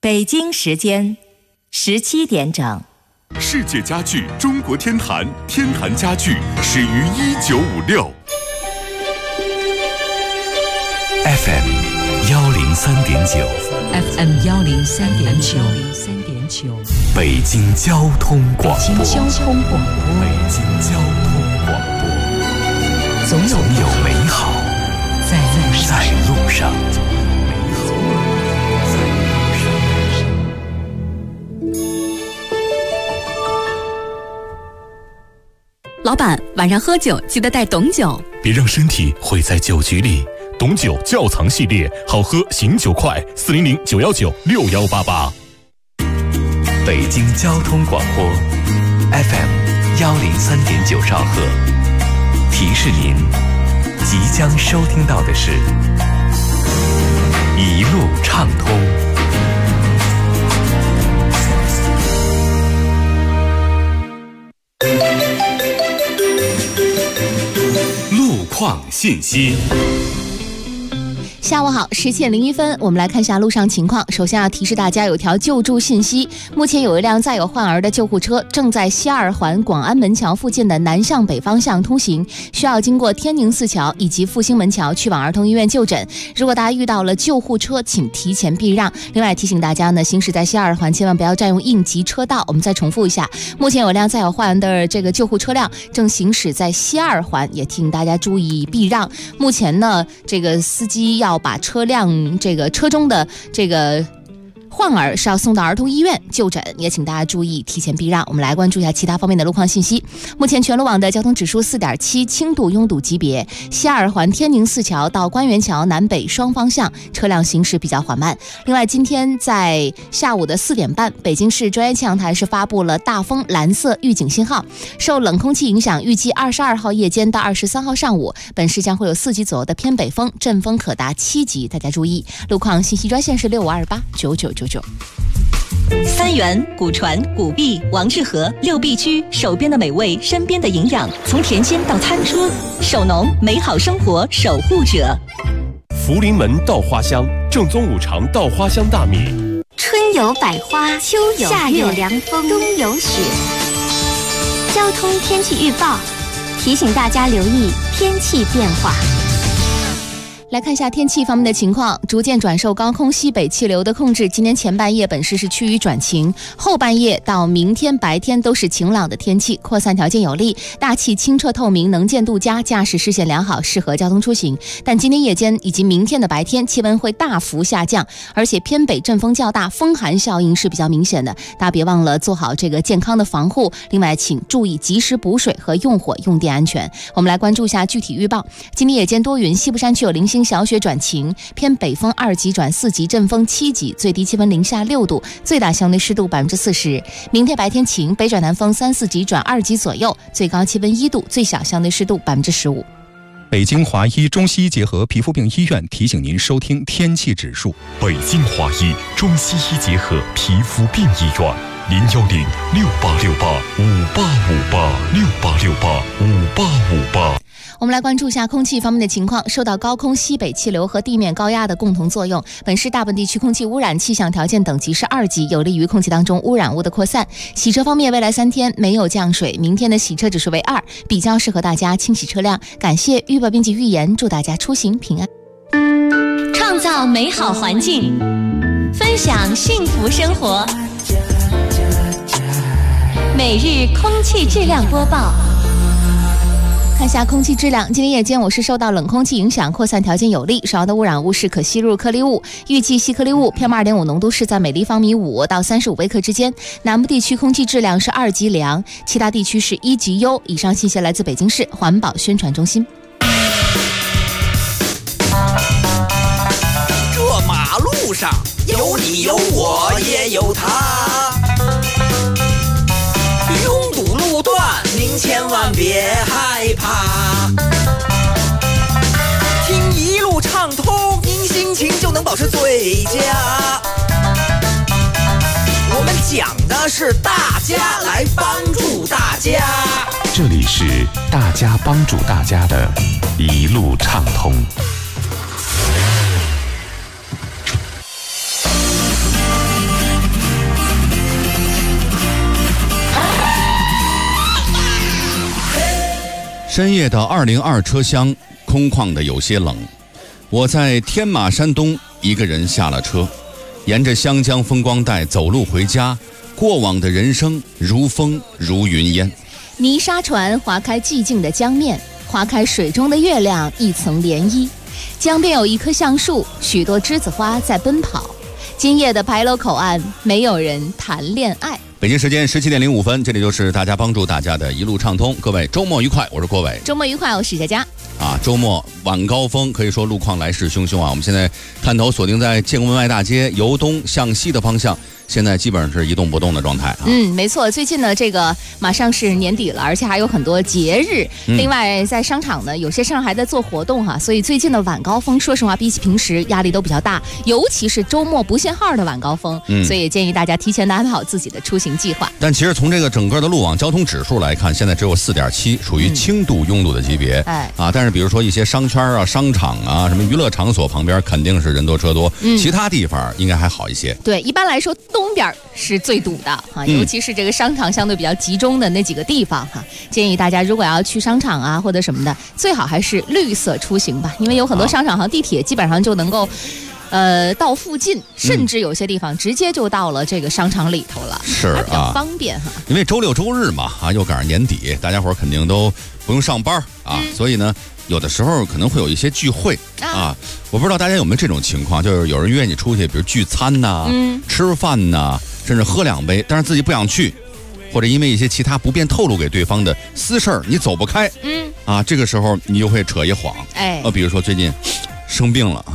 北京时间17点整。 世界家具中国天坛，天坛家具始于1956。 FM 103.9 FM 103.9 北京交通广播。 北京交通广播。 北京交通广播。总有美好在路上。 老板，晚上喝酒记得带董酒， 别让身体毁在酒局里。董酒窖藏系列，好喝醒酒快，400-919-6188。 北京交通广播 FM 103.9兆赫，提示您即将收听到的是一路畅通。 路况信息。 下午好，17点01分，我们来看一下路上情况。首先要提示大家有条救助信息，目前有一辆载有患儿的救护车正在西二环广安门桥附近的南向北方向通行，需要经过天宁寺桥以及复兴门桥去往儿童医院就诊。如果大家遇到了救护车，请提前避让。另外提醒大家呢，行驶在西二环千万不要占用应急车道。我们再重复一下，目前有辆载有患儿的这个救护车辆正行驶在西二环，也提醒大家注意避让。目前呢，这个司机要把车辆这个车中的这个患儿是要送到儿童医院就诊，也请大家注意提前避让。我们来关注一下其他方面的路况信息。目前全路网的交通指数4.7，轻度拥堵级别。西二环天宁寺桥到官园桥南北双方向车辆行驶比较缓慢。另外，今天在下午的4点半，北京市专业气象台是发布了大风蓝色预警信号。受冷空气影响，预计22号夜间到23号上午，本市将会有4级左右的偏北风，阵风可达7级，大家注意。路况信息专线是65289999。 三元、古传、古币、王致和6必居，手边的美味，身边的营养，从田间到餐桌，守农，美好生活守护者。 福临门稻花香，正宗五常稻花香大米。 春有百花，秋有夏有凉风，冬有雪。交通天气预报提醒大家留意天气变化。 来看一下天气方面的情况，逐渐转受高空西北气流的控制，今天前半夜本市是趋于转晴，后半夜到明天白天都是晴朗的天气，扩散条件有利，大气清澈透明，能见度佳，驾驶视线良好，适合交通出行。但今天夜间以及明天的白天气温会大幅下降，而且偏北阵风较大，风寒效应是比较明显的，大家别忘了做好这个健康的防护。另外请注意及时补水和用火用电安全。我们来关注一下具体预报。今天夜间多云，西部山区有零星小雪转晴，偏北风2级转4级，阵风7级，最低气温零下6度，最大相对湿度40%。明天白天晴，北转南风3、4级转2级左右，最高气温1度，最小相对湿度15%。 北京华医中西医结合皮肤病医院提醒您收听天气指数。 北京华医中西医结合皮肤病医院，010-6868-5858，6868-5858。 我们来关注一下空气方面的情况。受到高空西北气流和地面高压的共同作用，本市大部分地区空气污染气象条件等级是2级，有利于空气当中污染物的扩散。洗车方面，未来3天没有降水，明天的洗车指数为2，比较适合大家清洗车辆。感谢预报编辑预言，祝大家出行平安。 创造美好环境，分享幸福生活。每日空气质量播报。 看一下空气质量，今天夜间我市受到冷空气影响，扩散条件有利，主要的污染物是可吸入颗粒物，预计细颗粒物 PM2.5 浓度是在每立方米5到35微克之间。南部地区空气质量是2级良，其他地区是1级优。以上信息来自北京市环保宣传中心。 这马路上有你有我也有他，拥堵路段您千万别害怕，听一路畅通，您心情就能保持最佳。我们讲的是大家来帮助大家， 这里是大家帮助大家的一路畅通。 深夜的202车厢空旷的有些冷，我在天马山东一个人下了车，沿着湘江风光带走路回家，过往的人生如风如云烟。 泥沙船划开寂静的江面，划开水中的月亮一层涟漪。江边有一棵橡树，许多栀子花在奔跑。今夜的牌楼口岸，没有人谈恋爱。 北京时间17:05，这里就是大家帮助大家的一路畅通。各位周末愉快，我是郭伟。 周末愉快，我是佳佳。 周末晚高峰可以说路况来势汹汹啊！我们现在探头锁定在建国门外大街由东向西的方向，现在基本上是一动不动的状态啊。 没错，最近呢，这个马上是年底了，而且还有很多节日。另外，在商场呢，有些商场还在做活动哈，所以最近的晚高峰，说实话，比起平时压力都比较大，尤其是周末不限号的晚高峰。所以也建议大家提前的安排好自己的出行计划。 但其实从这个整个的路网交通指数来看，现在只有4.7，属于轻度拥堵的级别。但是比如说一些商圈啊、商场啊、什么娱乐场所旁边肯定是人多车多，其他地方应该还好一些。 对，一般来说东边是最堵的啊，尤其是这个商场相对比较集中的那几个地方哈。建议大家如果要去商场啊或者什么的，最好还是绿色出行吧，因为有很多商场和地铁基本上就能够。到附近，甚至有些地方直接就到了这个商场里头了， 是还比较方便哈。 因为周六周日嘛，又赶上年底，大家伙肯定都不用上班所以呢，有的时候可能会有一些聚会我不知道大家有没有这种情况，就是有人约你出去，比如聚餐呐、吃饭呐，甚至喝2杯，但是自己不想去，或者因为一些其他不便透露给对方的私事儿，你走不开，这个时候你就会扯一谎，比如说最近生病了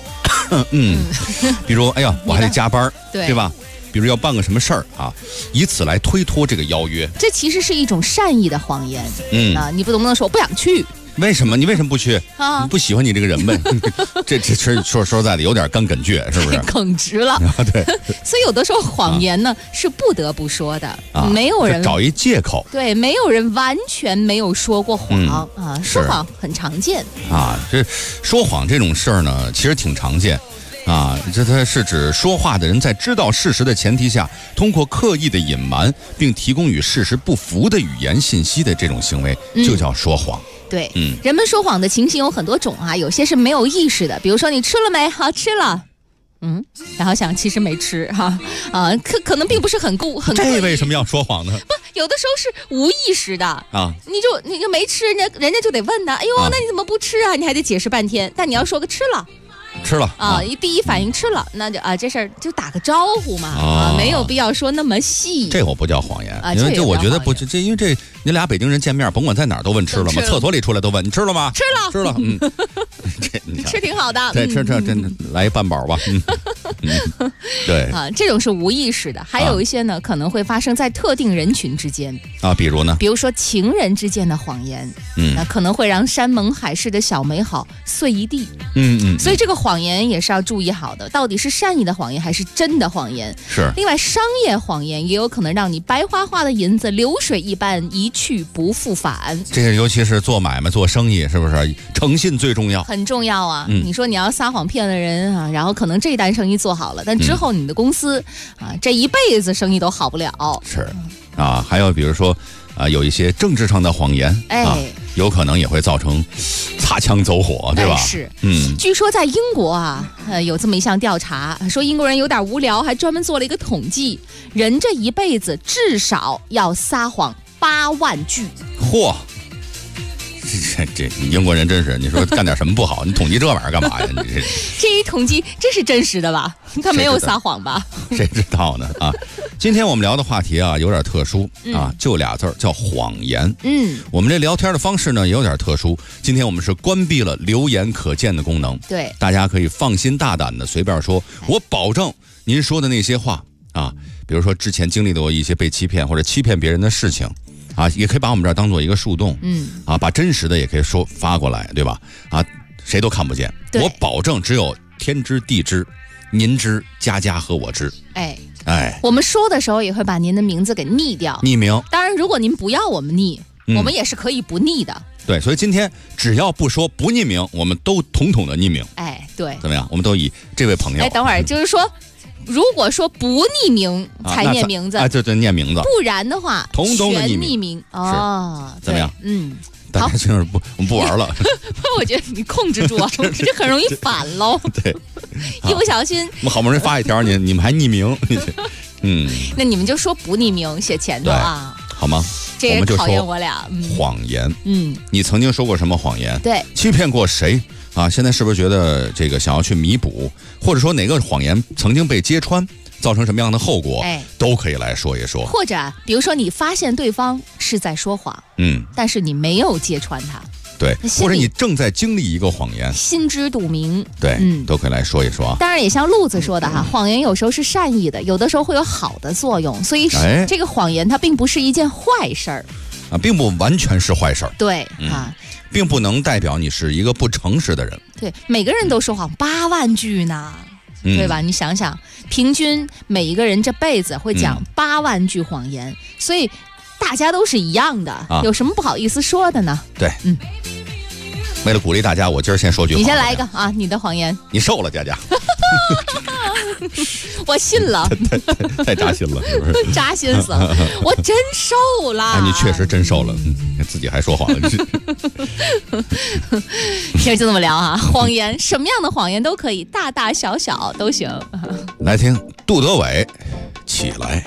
比如我还得加班，对吧？比如要办个什么事儿以此来推脱这个邀约， 这其实是一种善意的谎言。你不能说我不想去。 为什么？你为什么不去？不喜欢你这个人呗？这说实在的，有点干梗倔，是不是？ 耿直了。 对。 所以有的时候谎言呢是不得不说的，没有人找一借口。 对，没有人完全没有说过谎说谎很常见这说谎这种事儿呢，其实挺常见。这它是指说话的人在知道事实的前提下，通过刻意的隐瞒并提供与事实不符的语言信息的这种行为，就叫说谎。 对，人们说谎的情形有很多种有些是没有意识的，比如说你吃了没？好，吃了。然后想其实没吃可能并不是很这为什么要说谎呢？ 不，有的时候是无意识的你就没吃，人家就得问呢，哎呦，那你怎么不吃啊？你还得解释半天，但你要说个吃了。第一反应吃了，那就这事儿就打个招呼嘛没有必要说那么细。 这我不叫谎言因为这我觉得不这因为这你俩北京人见面，甭管在哪儿都问吃了吗？厕所里出来都问你吃了吗？吃了这你吃挺好的。 对，吃真的来一半饱吧。对这种是无意识的，还有一些呢可能会发生在特定人群之间比如呢？ 比如说情人之间的谎言那可能会让山盟海誓的小美好碎一地。所以这个谎言也是要注意好的，到底是善意的谎言还是真的谎言？ 是。 另外，商业谎言也有可能让你白花花的银子流水一般一去不复返。 这个尤其是做买卖做生意，是不是诚信最重要？ 很重要你说你要撒谎骗了人然后可能这单生意做好了，但之后你的公司这一辈子生意都好不了。 是还有比如说有一些政治上的谎言有可能也会造成擦枪走火，对吧？ 是。据说在英国有这么一项调查，说英国人有点无聊，还专门做了一个统计，人这一辈子至少要撒谎8万句。 嚯！这英国人真是，你说干点什么不好？你统计这玩意儿干嘛呀？ 这一统计这是真实的吧？他没有撒谎吧？ 谁知道呢？今天我们聊的话题有点特殊就俩字儿叫谎言。我们这聊天的方式呢也有点特殊，今天我们是关闭了留言可见的功能。 对， 大家可以放心大胆的随便说，我保证您说的那些话比如说之前经历过一些被欺骗或者欺骗别人的事情也可以把我们这儿当做一个树洞把真实的也可以说发过来，对吧？谁都看不见，我保证只有天知地知，您知，佳佳和我知。 我们说的时候也会把您的名字给匿掉， 匿名。 当然如果您不要我们匿我们也是可以不匿的。 对，所以今天只要不说不匿名，我们都统统的匿名。 对， 怎么样？我们都以这位朋友等会儿就是说如果说不匿名才念名字对念名字， 不然的话统统的全匿名怎么样？ 大家就是我们不玩了。 我觉得你控制住啊，这很容易反喽。 对， 一不小心， 我们好不容易发一条，你们还匿名， 那你们就说不匿名，写前头啊， 好吗？ 这也考验我俩。 谎言，你曾经说过什么谎言？ 对， 欺骗过谁啊？现在是不是觉得这个想要去弥补，或者说哪个谎言曾经被揭穿？造成什么样的后果，都可以来说一说。 或者比如说你发现对方是在说谎，但是你没有揭穿他， 对，或者你正在经历一个谎言， 心知肚明， 对，都可以来说一说。 当然也像路子说的哈，谎言有时候是善意的，有的时候会有好的作用，所以这个谎言它并不是一件坏事儿啊，并不完全是坏事儿， 对并不能代表你是一个不诚实的人。 对，每个人都说谎8万句呢。对吧？你想想，平均每一个人这辈子会讲8万句谎言，所以大家都是一样的，有什么不好意思说的呢？ 对，为了鼓励大家，我今儿先说句话。 你先来一个啊，你的谎言。 你瘦了，佳佳。 我信了， 太扎心了，是不是？ 扎心死了，我真瘦了。 你确实真瘦了，自己还说谎了。 其实就这么聊啊，谎言什么样的谎言都可以，大大小小都行。 来听杜德伟，起来。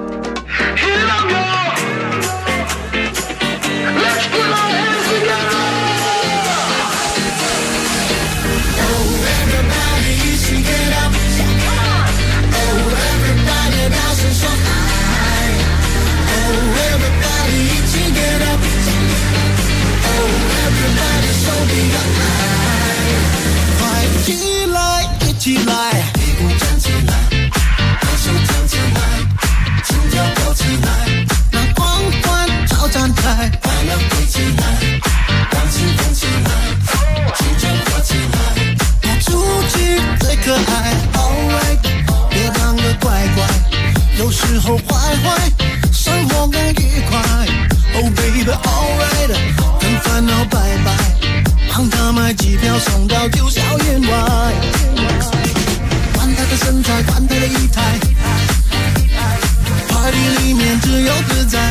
起来，屁股站起来，右手站起来，心跳跳起来，让光环照展开，快乐飞起来，让心动起来，青春活起来，我出去最可爱 ，Alright， 别当个乖乖，有时候坏坏，生活更愉快 ，Oh baby Alright， 跟烦恼拜拜，帮他买机票送到九霄云外。管他的身材，管他的仪态 ，Party 里面只有自在，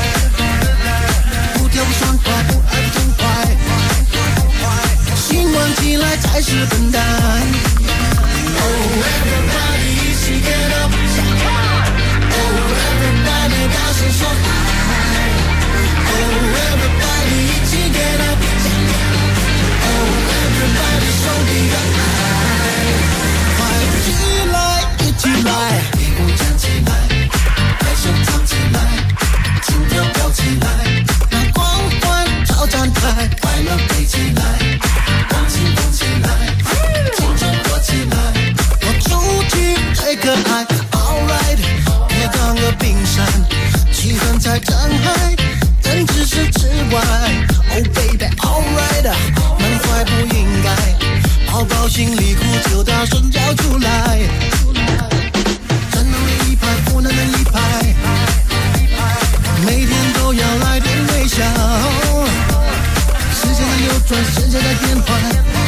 不跳不爽快，不爱不痛快，心玩起来才是笨蛋。Oh everybody 一起 get up， Oh everybody 大声说嗨 ，Oh everybody 一起 get up， Oh everybody 手比个爱。起来，屁股站起来，右手唱起来，心跳跳起来，让光环照展开，快乐飞起来，让心动起来，青春活起来，我出去最可爱 ，Alright， 别当个冰山，气氛才真嗨，真只是之外 ，Oh baby Alright， 满怀不应该，宝宝心里苦就大声叫出来。负能量一排，每天都要来点微笑。时间在流转，世界在变换，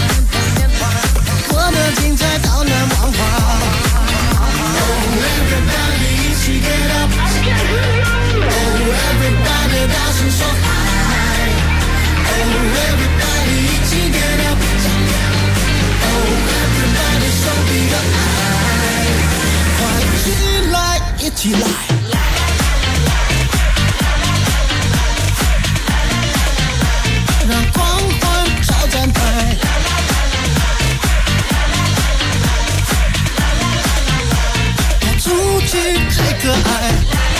过得精彩到难忘怀。Oh everybody 一起 get up， Oh everybody 大声说嗨 ，Oh everybody 一起 get up， Oh everybody 手比个爱，快起来！一起来，让光环照展开，我出去最可爱。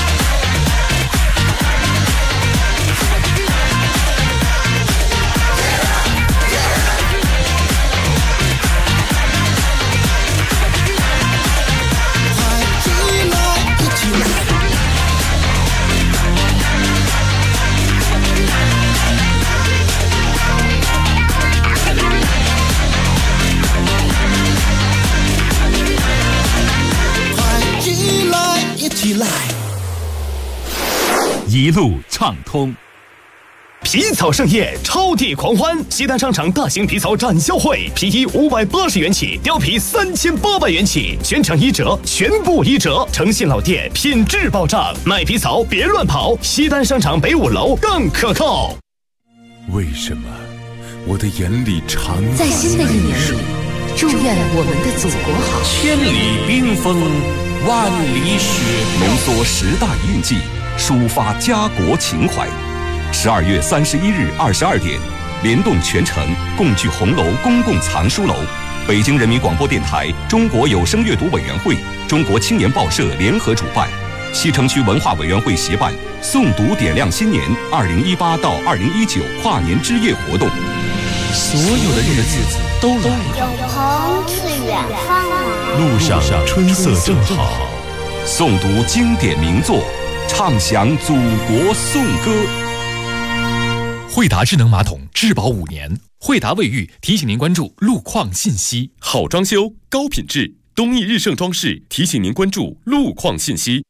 一路畅通。皮草盛宴，超地狂欢！西单商场大型皮草展销会，皮衣580元起，貂皮3800元起，全场1折，全部1折。诚信老店，品质保障，买皮草别乱跑。西单商场北5楼更可靠。 为什么我的眼里常在新的一年里，祝愿我们的祖国好。 千里冰封，万里雪浓缩10大印记，抒发家国情怀。12月31日22点，联动全城共聚红楼公共藏书楼，北京人民广播电台、中国有声阅读委员会、中国青年报社联合主办，西城区文化委员会协办诵读点亮新年2018到2019跨年之夜活动。 所有的日子都来了， 有朋自远方来， 路上春色正好， 诵读经典名作，唱响祖国颂歌。 惠达智能马桶质保5年，惠达卫浴提醒您关注路况信息。 好装修，高品质，东义日盛装饰提醒您关注路况信息。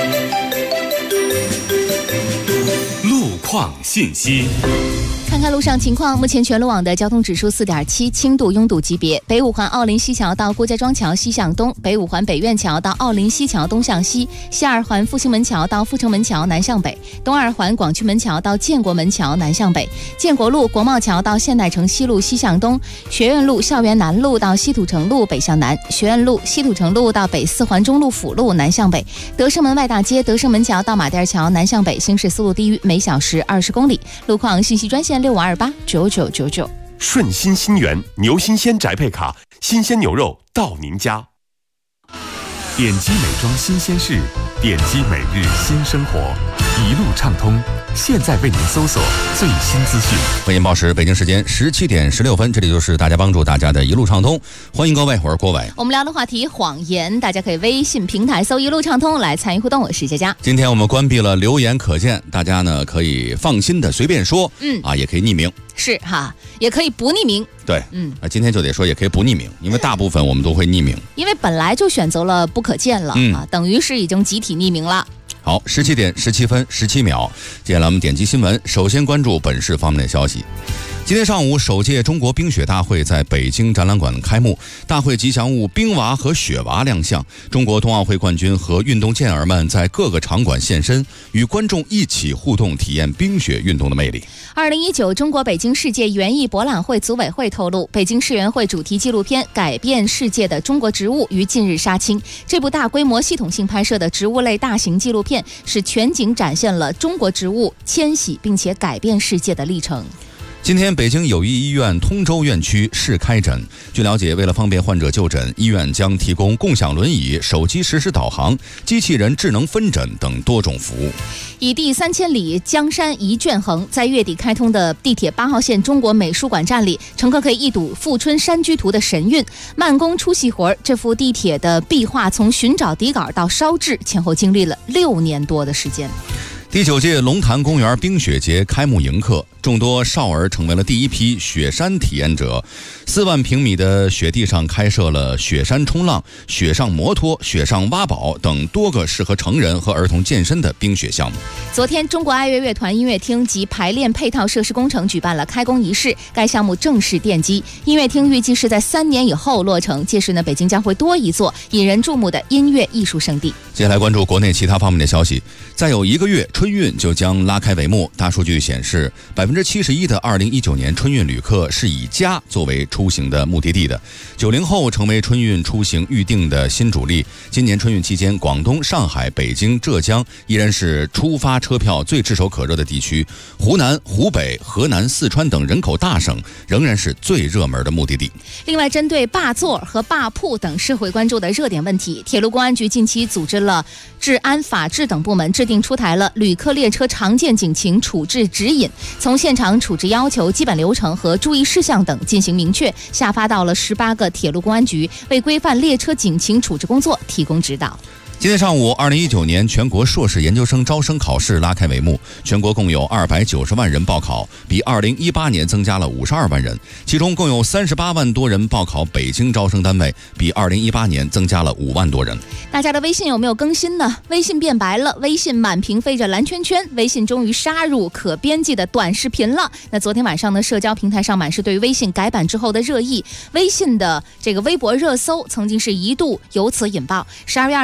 路况信息。 看看路上情况，目前全路网的交通指数4.7，轻度拥堵级别。北五环奥林西桥到郭家庄桥西向东，北五环北苑桥到奥林西桥东向西，西二环复兴门桥到阜成门桥南向北，东二环广渠门桥到建国门桥南向北，建国路国贸桥到现代城西路西向东，学院路校园南路到西土城路北向南，学院路西土城路到北四环中路辅路南向北，德胜门外大街德胜门桥到马甸桥南向北，行驶速度低于每小时20公里。路况信息专线65289999。 顺心新源牛新鲜宅配卡，新鲜牛肉到您家。点击美妆新鲜事，点击每日新生活，一路畅通。现在为您搜索最新资讯。 欢迎报时，北京时间17点16分，这里就是大家帮助大家的一路畅通。欢迎各位，我是郭伟。 我们聊的话题谎言，大家可以微信平台搜一路畅通来参与互动。我是佳佳。 今天我们关闭了留言可见，大家呢可以放心的随便说，也可以匿名。 是哈，也可以不匿名。 对，今天就得说也可以不匿名，因为大部分我们都会匿名， 因为本来就选择了不可见了等于是已经集体匿名了。 好，17点17分17秒，接下来我们点击新闻，首先关注本市方面的消息。今天上午，首届中国冰雪大会在北京展览馆开幕，大会吉祥物冰娃和雪娃亮相，中国冬奥会冠军和运动健儿们在各个场馆现身，与观众一起互动，体验冰雪运动的魅力。 2019中国北京世界园艺博览会组委会透露，北京世园会主题纪录片《改变世界的中国植物》于近日杀青。这部大规模系统性拍摄的植物类大型纪录片，是全景展现了中国植物迁徙并且改变世界的历程。 今天，北京友谊医院通州院区试开诊。据了解，为了方便患者就诊，医院将提供共享轮椅、手机实时导航、机器人智能分诊等多种服务。 以地3000里，江山一卷横。在月底开通的地铁8号线中国美术馆站里，乘客可以一睹富春山居图的神韵。慢工出细活，这幅地铁的壁画从寻找底稿到烧制，前后经历了6年多的时间。 第9届龙潭公园冰雪节开幕迎客，众多少儿成为了第一批雪山体验者。4万平米的雪地上开设了雪山冲浪、雪上摩托、雪上挖宝等多个适合成人和儿童健身的冰雪项目。 昨天，中国爱乐乐团音乐厅及排练配套设施工程举办了开工仪式，该项目正式奠基。音乐厅预计是在3年以后落成，届时呢，北京将会多一座引人注目的音乐艺术圣地。 接下来关注国内其他方面的消息。再有1个月，春运就将拉开帷幕。大数据显示，71%的2019年春运旅客是以家作为出行的目的地的。90后成为春运出行预定的新主力。今年春运期间，广东、上海、北京、浙江依然是出发车票最炙手可热的地区。湖南、湖北、河南、四川等人口大省仍然是最热门的目的地。 另外，针对霸座和霸铺等社会关注的热点问题，铁路公安局近期组织了治安、法制等部门制定出台了旅客列车常见警情处置指引，从现场处置要求、基本流程和注意事项等进行明确，下发到了18个铁路公安局，为规范列车警情处置工作提供指导。 今天上午，2019年全国硕士研究生招生考试拉开帷幕，全国共有290万人报考，比2018年增加了52万人，其中共有38万多人报考北京招生单位，比2018年增加了5万多人。 大家的微信有没有更新呢？微信变白了，微信满屏飞着蓝圈圈，微信终于杀入可编辑的短视频了。那昨天晚上呢，社交平台上满是对于微信改版之后的热议，微信的这个微博热搜曾经是一度由此引爆。12月21号晚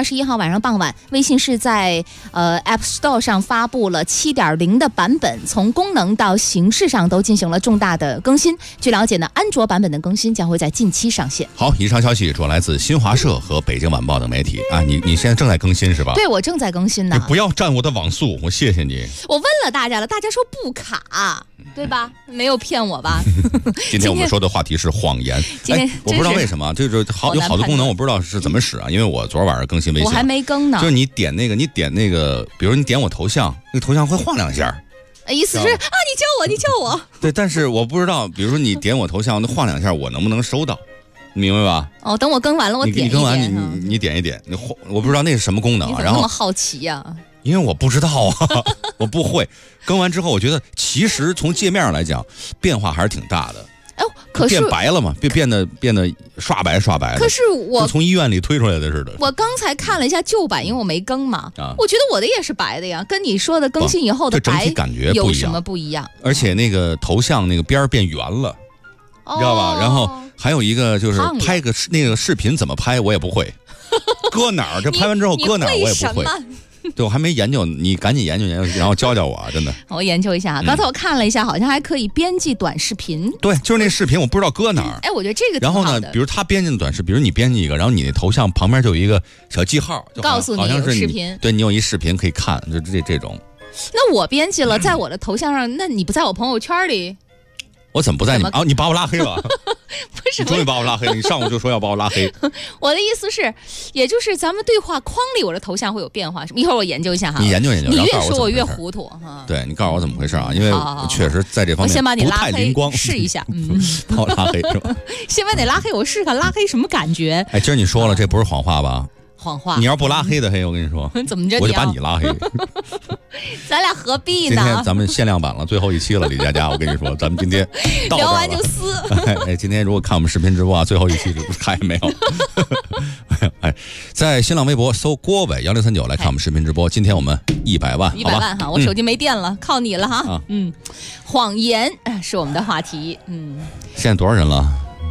晚上傍晚，微信是在App Store 上发布了 7.0 的版本，从功能到形式上都进行了重大的更新。据了解呢，安卓版本的更新将会在近期上线。 好，以上消息主要来自新华社和北京晚报等媒体啊。你现在正在更新是吧？ 对，我正在更新呢。 你不要占我的网速，我谢谢你。 我问了大家了，大家说不卡，对吧？没有骗我吧？ 今天我们说的话题是谎言。 今天我不知道为什么，就是有好多功能我不知道是怎么使啊。因为我昨晚上更新微信， 我还没更呢。 就是你点那个，比如你点我头像，那个头像会晃2下。 意思是啊，你叫我。对， 但是我不知道，比如说你点我头像，那晃2下，我能不能收到？明白吧？ 哦，等我更完了，我点一点。 你更完，你点一点，我不知道那是什么功能啊。然后那么好奇呀？ 因为我不知道啊，我不会。更完之后，我觉得其实从界面上来讲，变化还是挺大的。 哎，可是变白了嘛，变得刷白的。 可是我从医院里推出来的似的。 我刚才看了一下旧版，因为我没更嘛，我觉得我的也是白的呀，跟你说的更新以后的白整体感觉有什么不一样？ 而且那个头像那个边变圆了，你知道吧？然后还有一个就是拍个那个视频怎么拍，我也不会，搁哪儿？这拍完之后搁哪儿我也不会。对，我还没研究，你赶紧研究研究，然后教教我啊！真的， 我研究一下。刚才我看了一下，好像还可以编辑短视频。 对，就是那视频，我不知道搁哪儿。 哎，我觉得这个挺好的。然后呢，比如他编辑的短视频，比如你编辑一个，然后你那头像旁边就有一个小记号， 告诉你有视频。 对，你有一视频可以看，就这种。 那我编辑了，在我的头像上，那你不在我朋友圈里？ 我怎么不在你？你把我拉黑了？ 不是， 你终于把我拉黑了。你上午就说要把我拉黑。 我的意思是，也就是咱们对话框里我的头像会有变化，一会儿我研究一下哈。 你研究研究， 你越说我越糊涂哈。 对，你告诉我怎么回事啊？因为确实在这方面我先把你拉黑试一下， 把我拉黑是吧？ 先把你拉黑，我试试看拉黑什么感觉。 哎，今儿你说了，这不是谎话吧？ 谎话。 你要不拉黑的黑，我跟你说， 怎么着？ 我就把你拉黑。 咱俩何必呢？ 今天咱们限量版了，最后一期了，李佳佳，我跟你说，咱们今天聊完就撕。 哎，今天如果看我们视频直播啊，最后一期看也没有。哎，在新浪微博搜郭伟1039来看我们视频直播。今天我们100万 ，100万哈，我手机没电了，靠你了哈。谎言是我们的话题。 现在多少人了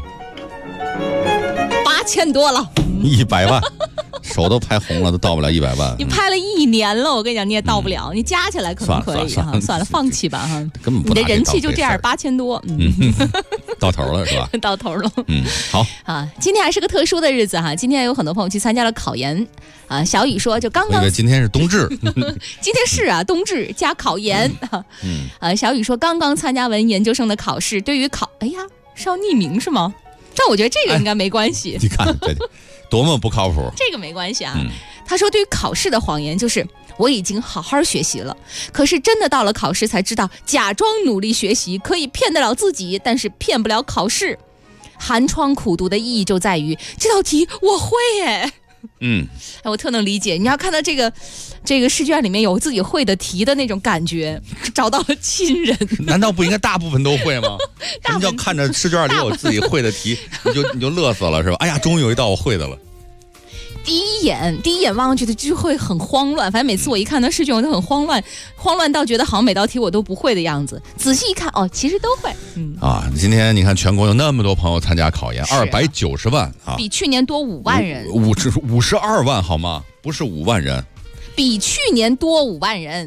？8000多了。 100万。手都拍红了，都到不了100万。 你拍了1年了，我跟你讲，你也到不了。你加起来可能可以哈，算了，放弃吧哈。 根本不。 你的人气就这样，8000多， 到头了是吧？ 到头了。 好啊，今天还是个特殊的日子哈。今天有很多朋友去参加了考研啊。小雨说，就刚刚。 今天是冬至。 今天是啊，冬至加考研。小雨说，刚刚参加完研究生的考试，对于哎呀，是要匿名是吗？但我觉得这个应该没关系。 你看，对。多么不靠谱！ 这个没关系啊。他说，对于考试的谎言就是我已经好好学习了，可是真的到了考试才知道，假装努力学习可以骗得了自己，但是骗不了考试。寒窗苦读的意义就在于这道题我会耶。我特能理解。你要看到这个试卷里面有自己会的题的那种感觉，找到了亲人。 难道不应该大部分都会吗？什么叫看着试卷里有自己会的题，你就乐死了是吧？哎呀，终于有一道我会的了。 第一眼望上去的就会很慌乱，反正每次我一看那试卷我都很慌乱到觉得好像每道题我都不会的样子。仔细一看，其实都会。 今天你看全国有那么多朋友参加考研，290万啊， 比去年多5万人 ，52万好吗？不是5万人， 比去年多5万人。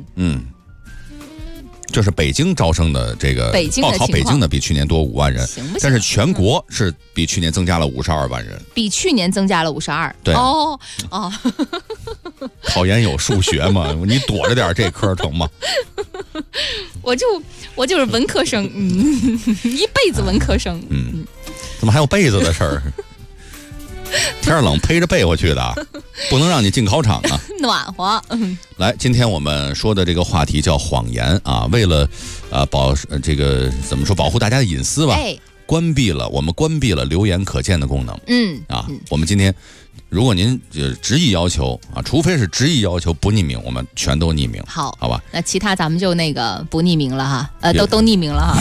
就是北京招生的这个报考北京的比去年多5万人，但是全国是比去年增加了52万人， 比去年增加了52。 对考研有数学吗？你躲着点这科成吗？ 我就是文科生，一辈子文科生。 怎么还有被子的事儿？天冷披着被窝去的，不能让你进考场啊！ 暖和。 来，今天我们说的这个话题叫谎言啊。为了怎么说保护大家的隐私吧，我们关闭了留言可见的功能。我们今天如果您执意要求啊，除非是执意要求不匿名，我们全都匿名。好吧？ 那其他咱们就那个不匿名了哈，都匿名了哈。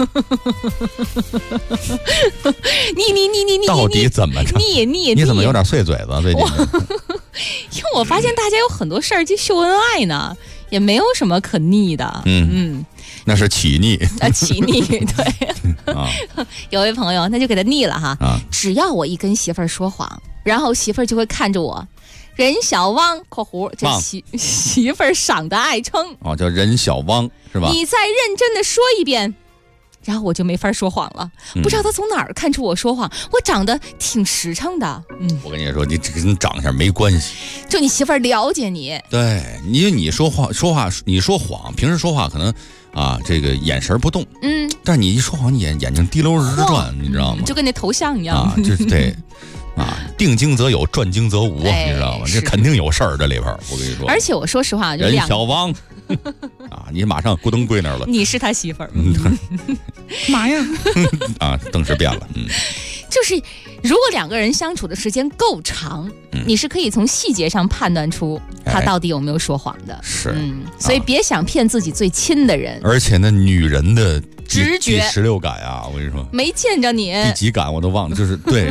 你到底怎么着？ 你怎么有点碎嘴子最近？ 因为我发现大家有很多事儿就秀恩爱呢，也没有什么可逆的。 那是起逆起逆对。有位朋友，那就给他逆了哈。只要我一跟媳妇儿说谎，然后媳妇儿就会看着我， 任小汪（括弧这媳妇儿赏的爱称） 叫任小汪是吧？ 你再认真的说一遍。然后我就没法说谎了，不知道他从哪儿看出我说谎。我长得挺实诚的， 我跟你说，这跟你长相没关系， 就你媳妇儿了解你。 对，因为你说话，你说谎，平时说话可能这个眼神不动，但是你一说谎，你眼睛滴溜直转，你知道吗？ 就跟那头像一样， 就是对。定经则有，转经则无，你知道吗？这肯定有事儿，这里边我跟你说。 而且我说实话，就任小汪你马上咕噔跪那儿了。 你是他媳妇儿， 妈呀！顿时变了， 就是如果两个人相处的时间够长，你是可以从细节上判断出他到底有没有说谎的。 是， 所以别想骗自己最亲的人。 而且那女人的直觉第16感我跟你说， 没见着你第几感我都忘了，就是对。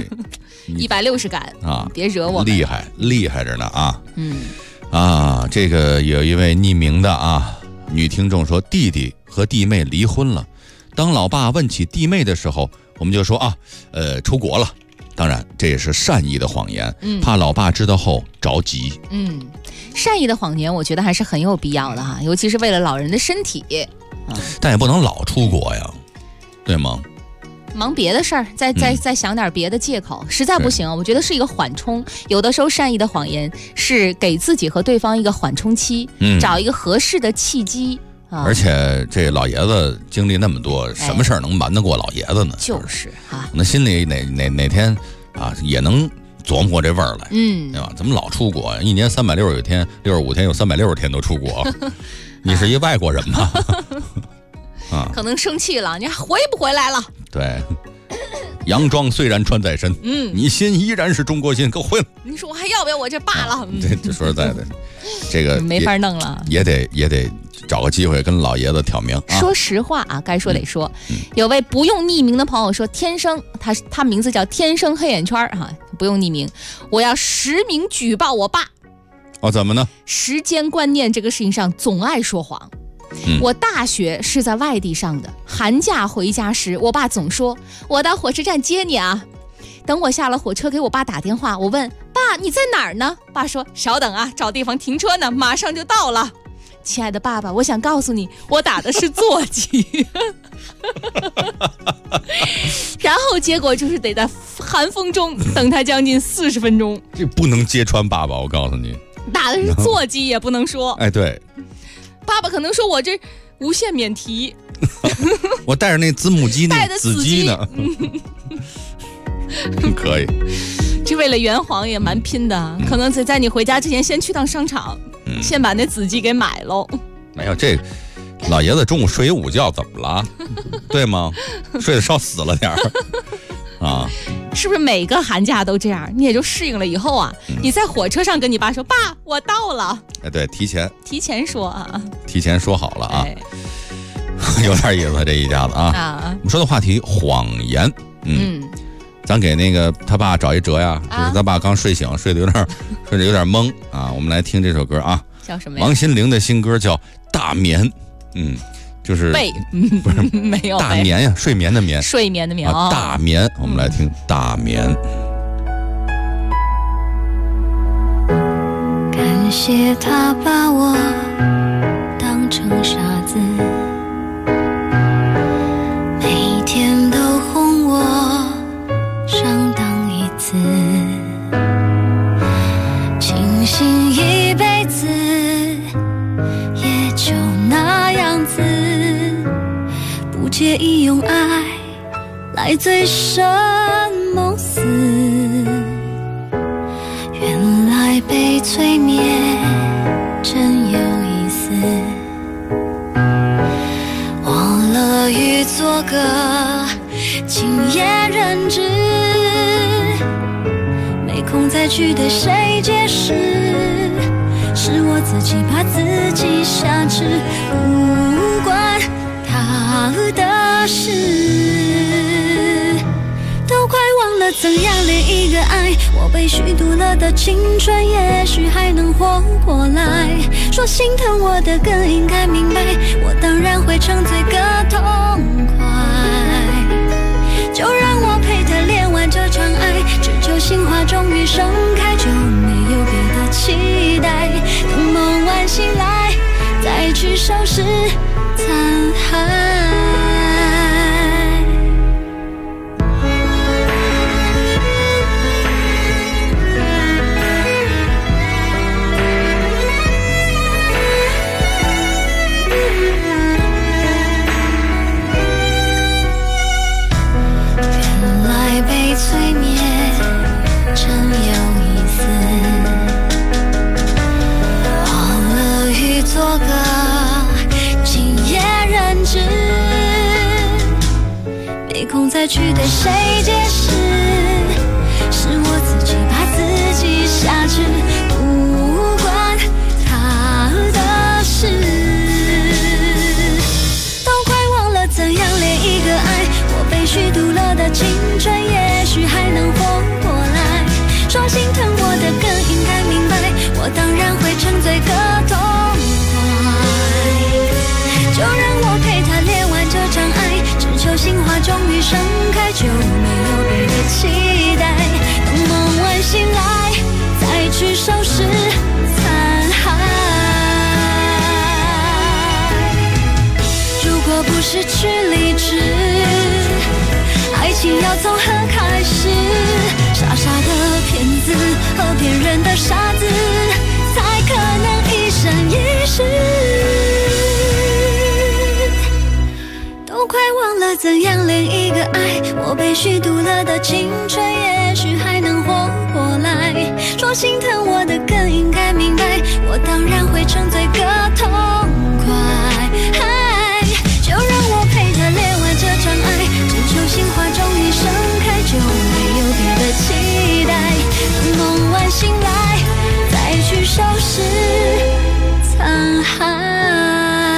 160感别惹我， 厉害着呢这个有一位匿名的女听众说，弟弟和弟妹离婚了，当老爸问起弟妹的时候，我们就说出国了，当然这也是善意的谎言，怕老爸知道后着急。 善意的谎言我觉得还是很有必要的尤其是为了老人的身体， 但也不能老出国呀，对吗？ 忙别的事儿，再想点别的借口，实在不行，我觉得是一个缓冲。有的时候善意的谎言是给自己和对方一个缓冲期，找一个合适的契机而且这老爷子经历那么多，什么事儿能瞒得过老爷子呢？ 就是那心里哪天也能琢磨过这味儿来，对吧？怎么老出国呀？一年365天，65天有360天都出国，你是一外国人吗？ 可能生气了，你还回不回来了？ 对，洋装虽然穿在身，你心依然是中国心，给我回来！ 你说我还要不要我这罢了？ 这说实在的，这个没法弄了， 也得找个机会跟老爷子挑明。 说实话该说得说。有位不用匿名的朋友说，天生他名字叫天生黑眼圈不用匿名，我要实名举报我爸。 怎么呢？ 时间观念这个事情上总爱说谎。我大学是在外地上的，寒假回家时，我爸总说我到火车站接你等我下了火车给我爸打电话，我问爸你在哪儿呢？爸说稍等找地方停车呢，马上就到了。亲爱的爸爸，我想告诉你，我打的是座机。然后结果就是得在寒风中等他将近40分钟。 这不能揭穿爸爸，我告诉你， 打的是座机也不能说。 对。 爸爸可能说我这无线免提， 我带着那子母机那子机呢，可以。 这为了圆谎也蛮拼的，可能在你回家之前先去趟商场，先把那子机给买喽。 没有这老爷子中午睡一午觉怎么了？对吗？睡得稍死了点儿是不是每个寒假都这样？你也就适应了以后你在火车上跟你爸说爸我到了， 对，提前说提前说好了有点意思这一家子我们说的话题谎言，咱给那个他爸找一辙呀，就是他爸刚睡醒，睡得有点懵我们来听这首歌叫什么呀？ 王心凌的新歌叫《大眠》，就是不是没有大眠呀，睡眠的眠， 睡眠的眠大眠，我们来听大眠。 感谢他把我当成傻子，每天都哄我上当一次，庆幸一辈子也就那样子，不介意用爱来醉生梦死。原来被催眠真有意思，我乐于做个经验人质，没空再去对谁解释，是我自己把自己挟持，不关他的事，都快忘了怎样恋一个爱，我被虚度了的青春也许还能活过来，说心疼我的更应该明白，我当然会沉醉个痛快，就让我陪他练完这场爱，只求心花终于盛开，就没有别的期收拾残骸。原来被催眠真有意思，忘了与做个今夜人质，没空再去对谁解释，是我自己把自己挟持，不关他的事。都快忘了怎样恋一个爱，我被虚度了的青春也许还能活过来。说心疼我的更应该明白，我当然会沉醉个痛快。就让我陪他练完这场爱，只求心花终于盛开，就没有别的期待。等梦完醒来，再去收拾残骸。如果不失去理智，爱情要从何开始？傻傻的骗子和骗人的傻子，才可能一生一世。都快忘了怎样恋一个爱，我被虚度了的青春也许还能活过来。说心疼我的更应该明白，我当然会沉醉个痛快。就让我陪他练完这场爱，只求心花终于盛开，就没有别的期待。等梦完醒来，再去收拾残骸。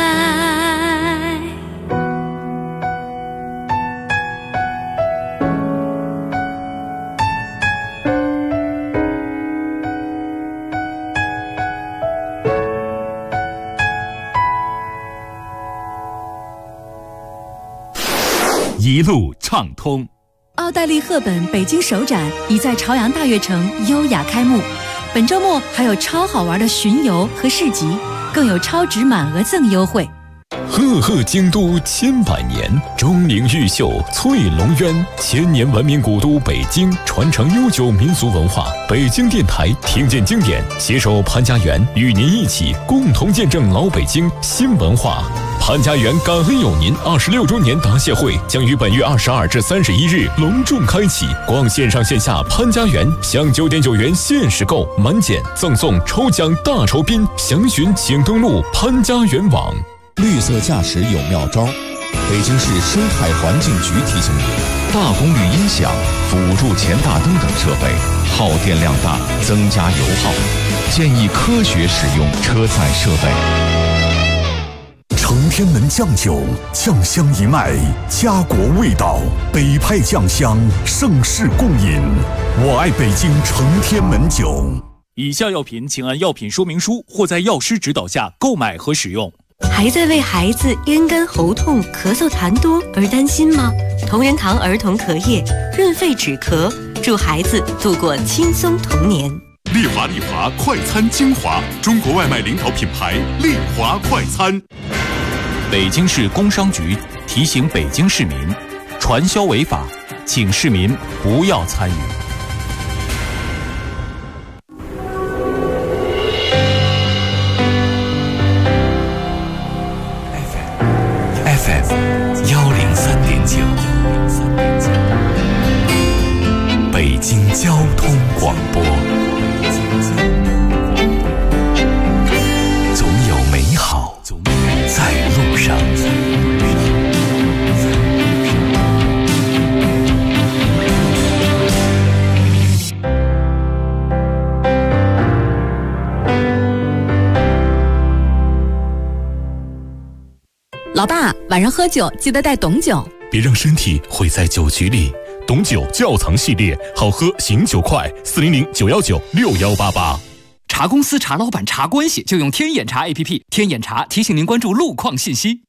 一路畅通。 奥黛丽·赫本北京首展已在朝阳大悦城优雅开幕，本周末还有超好玩的巡游和市集，更有超值满额赠优惠。 赫赫京都千百年，钟灵毓秀翠龙渊，千年文明古都北京，传承悠久民俗文化。北京电台听见经典，携手潘家园，与您一起共同见证老北京新文化。潘家园感恩有您26周年答谢会将于本月22至31日隆重开启，逛线上线下潘家园，享9.9元限时购，满减赠送抽奖大酬宾，详询请登录潘家园网。 绿色驾驶有妙招，北京市生态环境局提醒你：大功率音响、辅助前大灯等设备耗电量大，增加油耗，建议科学使用车载设备。 承天门酱酒，酱香一脉，家国味道，北派酱香，盛世共饮。我爱北京承天门酒。 以下药品请按药品说明书或在药师指导下购买和使用。 还在为孩子咽干喉痛、咳嗽痰多而担心吗？同仁堂儿童咳液润肺止咳，助孩子度过轻松童年。 丽华快餐精华，中国外卖领导品牌丽华快餐。 北京市工商局提醒北京市民，传销违法，请市民不要参与。 FM 103.9，北京交通广播。总有美好在路上。 老爸，晚上喝酒记得带董酒， 别让身体毁在酒局里。董酒窖藏系列，好喝醒酒快，400-919-6188。 茶公司、茶老板、茶关系，就用天眼查 APP。天眼查提醒您关注路况信息。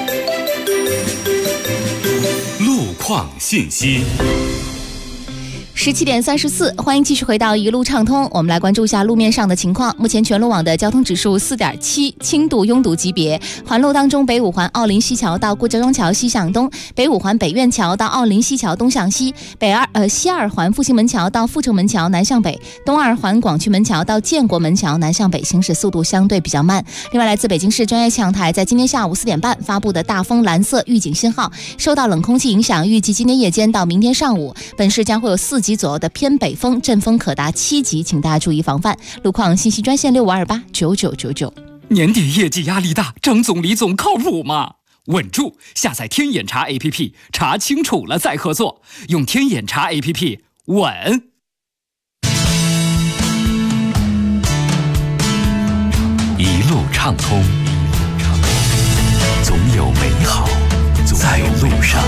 路况信息。 17点34，欢迎继续回到一路畅通。我们来关注一下路面上的情况。目前全路网的交通指数4.7，轻度拥堵级别。环路当中，北五环奥林西桥到过家庄桥西向东，北五环北苑桥到奥林西桥东向西，西二环复兴门桥到阜成门桥南向北，东二环广渠门桥到建国门桥南向北行驶速度相对比较慢。另外，来自北京市专业气象台在今天下午4点半发布的大风蓝色预警信号，受到冷空气影响，预计今天夜间到明天上午，本市将会有4级左右的偏北风，阵风可达7级，请大家注意防范。路况信息专线65289999。 年底业绩压力大，张总李总靠谱吗？稳住！下载天眼查 APP， 查清楚了再合作，用天眼查 APP 稳。 一路畅通，总有美好在路上。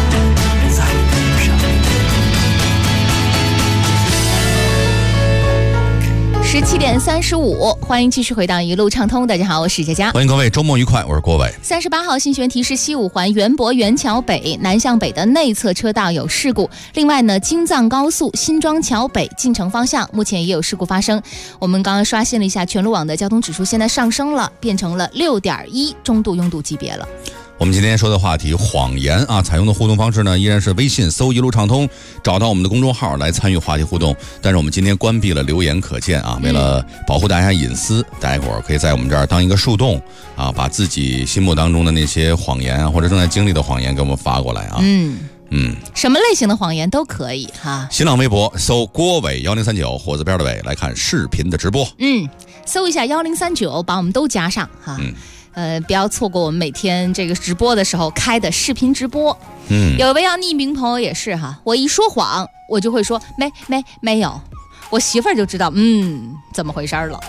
17点35，欢迎继续回到一路畅通。大家好，我是佳佳， 欢迎各位，周末愉快，我是郭伟。 38号新学提示，西五环园博园桥北南向北的内侧车道有事故。另外呢，京藏高速新庄桥北进城方向目前也有事故发生。我们刚刚刷新了一下全路网的交通指数，现在上升了，变成了6.1，中度拥堵级别了。 我们今天说的话题谎言啊，采用的互动方式呢，依然是微信搜一路畅通，找到我们的公众号来参与话题互动。但是我们今天关闭了留言可见啊，为了保护大家隐私，大家伙儿可以在我们这儿当一个树洞啊，把自己心目当中的那些谎言啊，或者正在经历的谎言给我们发过来啊。什么类型的谎言都可以哈。新浪微博搜郭伟1039火字边的伟来看视频的直播。 搜一下1039，把我们都加上哈。不要错过我们每天这个直播的时候开的视频直播。有一位要匿名朋友也是哈，我一说谎，我就会说没有，我媳妇儿就知道怎么回事了。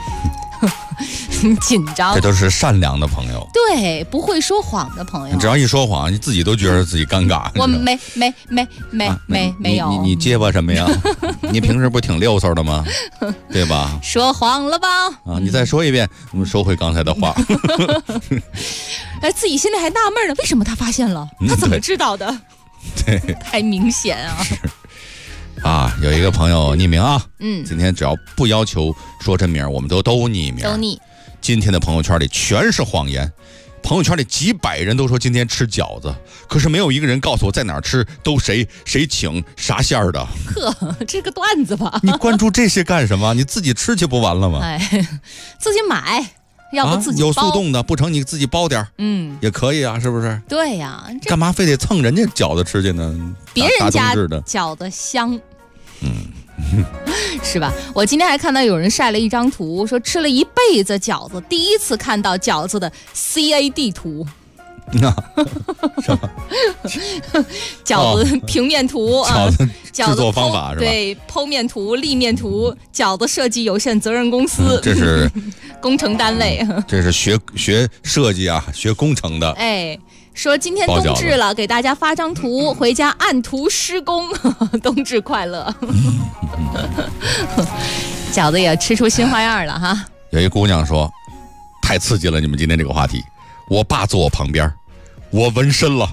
紧张， 这都是善良的朋友， 对，不会说谎的朋友。 你只要一说谎，你自己都觉得自己尴尬。 我没有。 你结巴什么呀？你平时不挺溜嗖的吗？对吧？ 说谎了吧？ 啊，你再说一遍，我们收回刚才的话。 自己心里还纳闷呢，为什么他发现了？他怎么知道的？ 对， 太明显啊。 啊，有一个朋友匿名啊，今天只要不要求说真名，我们都匿名。 都匿。 今天的朋友圈里全是谎言，朋友圈里几百人都说今天吃饺子，可是没有一个人告诉我在哪儿吃，都谁请啥馅儿的。 呵，这个段子吧。 你关注这些干什么？你自己吃去不完了吗？ 自己买，要不自己包。 有速冻的，不成你自己包点也可以啊，是不是？ 对呀， 干嘛非得蹭人家饺子吃去呢？ 别人家饺子香。是吧？我今天还看到有人晒了一张图，说吃了一辈子饺子，第一次看到饺子的 CAD 图。 什么？ 饺子平面图啊， 饺子制作方法是吧？ 对，剖面图、立面图，饺子设计有限责任公司， 这是工程单位。 这是学设计啊，学工程的。 说今天冬至了，给大家发张图，回家按图施工，冬至快乐。饺子也吃出新花样了哈。 有一姑娘说，太刺激了，你们今天这个话题。我爸坐我旁边，我纹身了。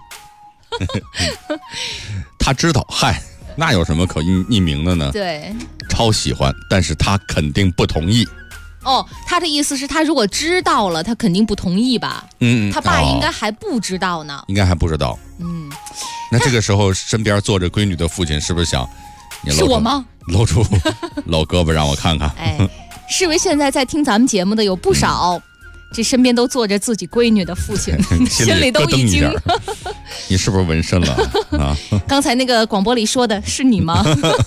他知道，那有什么可匿名的呢？ 对， 超喜欢，但是他肯定不同意。 他的意思是他如果知道了，他肯定不同意吧？他爸应该还不知道呢。 应该还不知道。那这个时候身边坐着闺女的父亲是不是想， 是我吗？ 露出搂胳膊让我看看。 视为现在在听咱们节目的有不少，这身边都坐着自己闺女的父亲，心里都一惊。 你是不是纹身了啊？ 刚才那个广播里说的是你吗？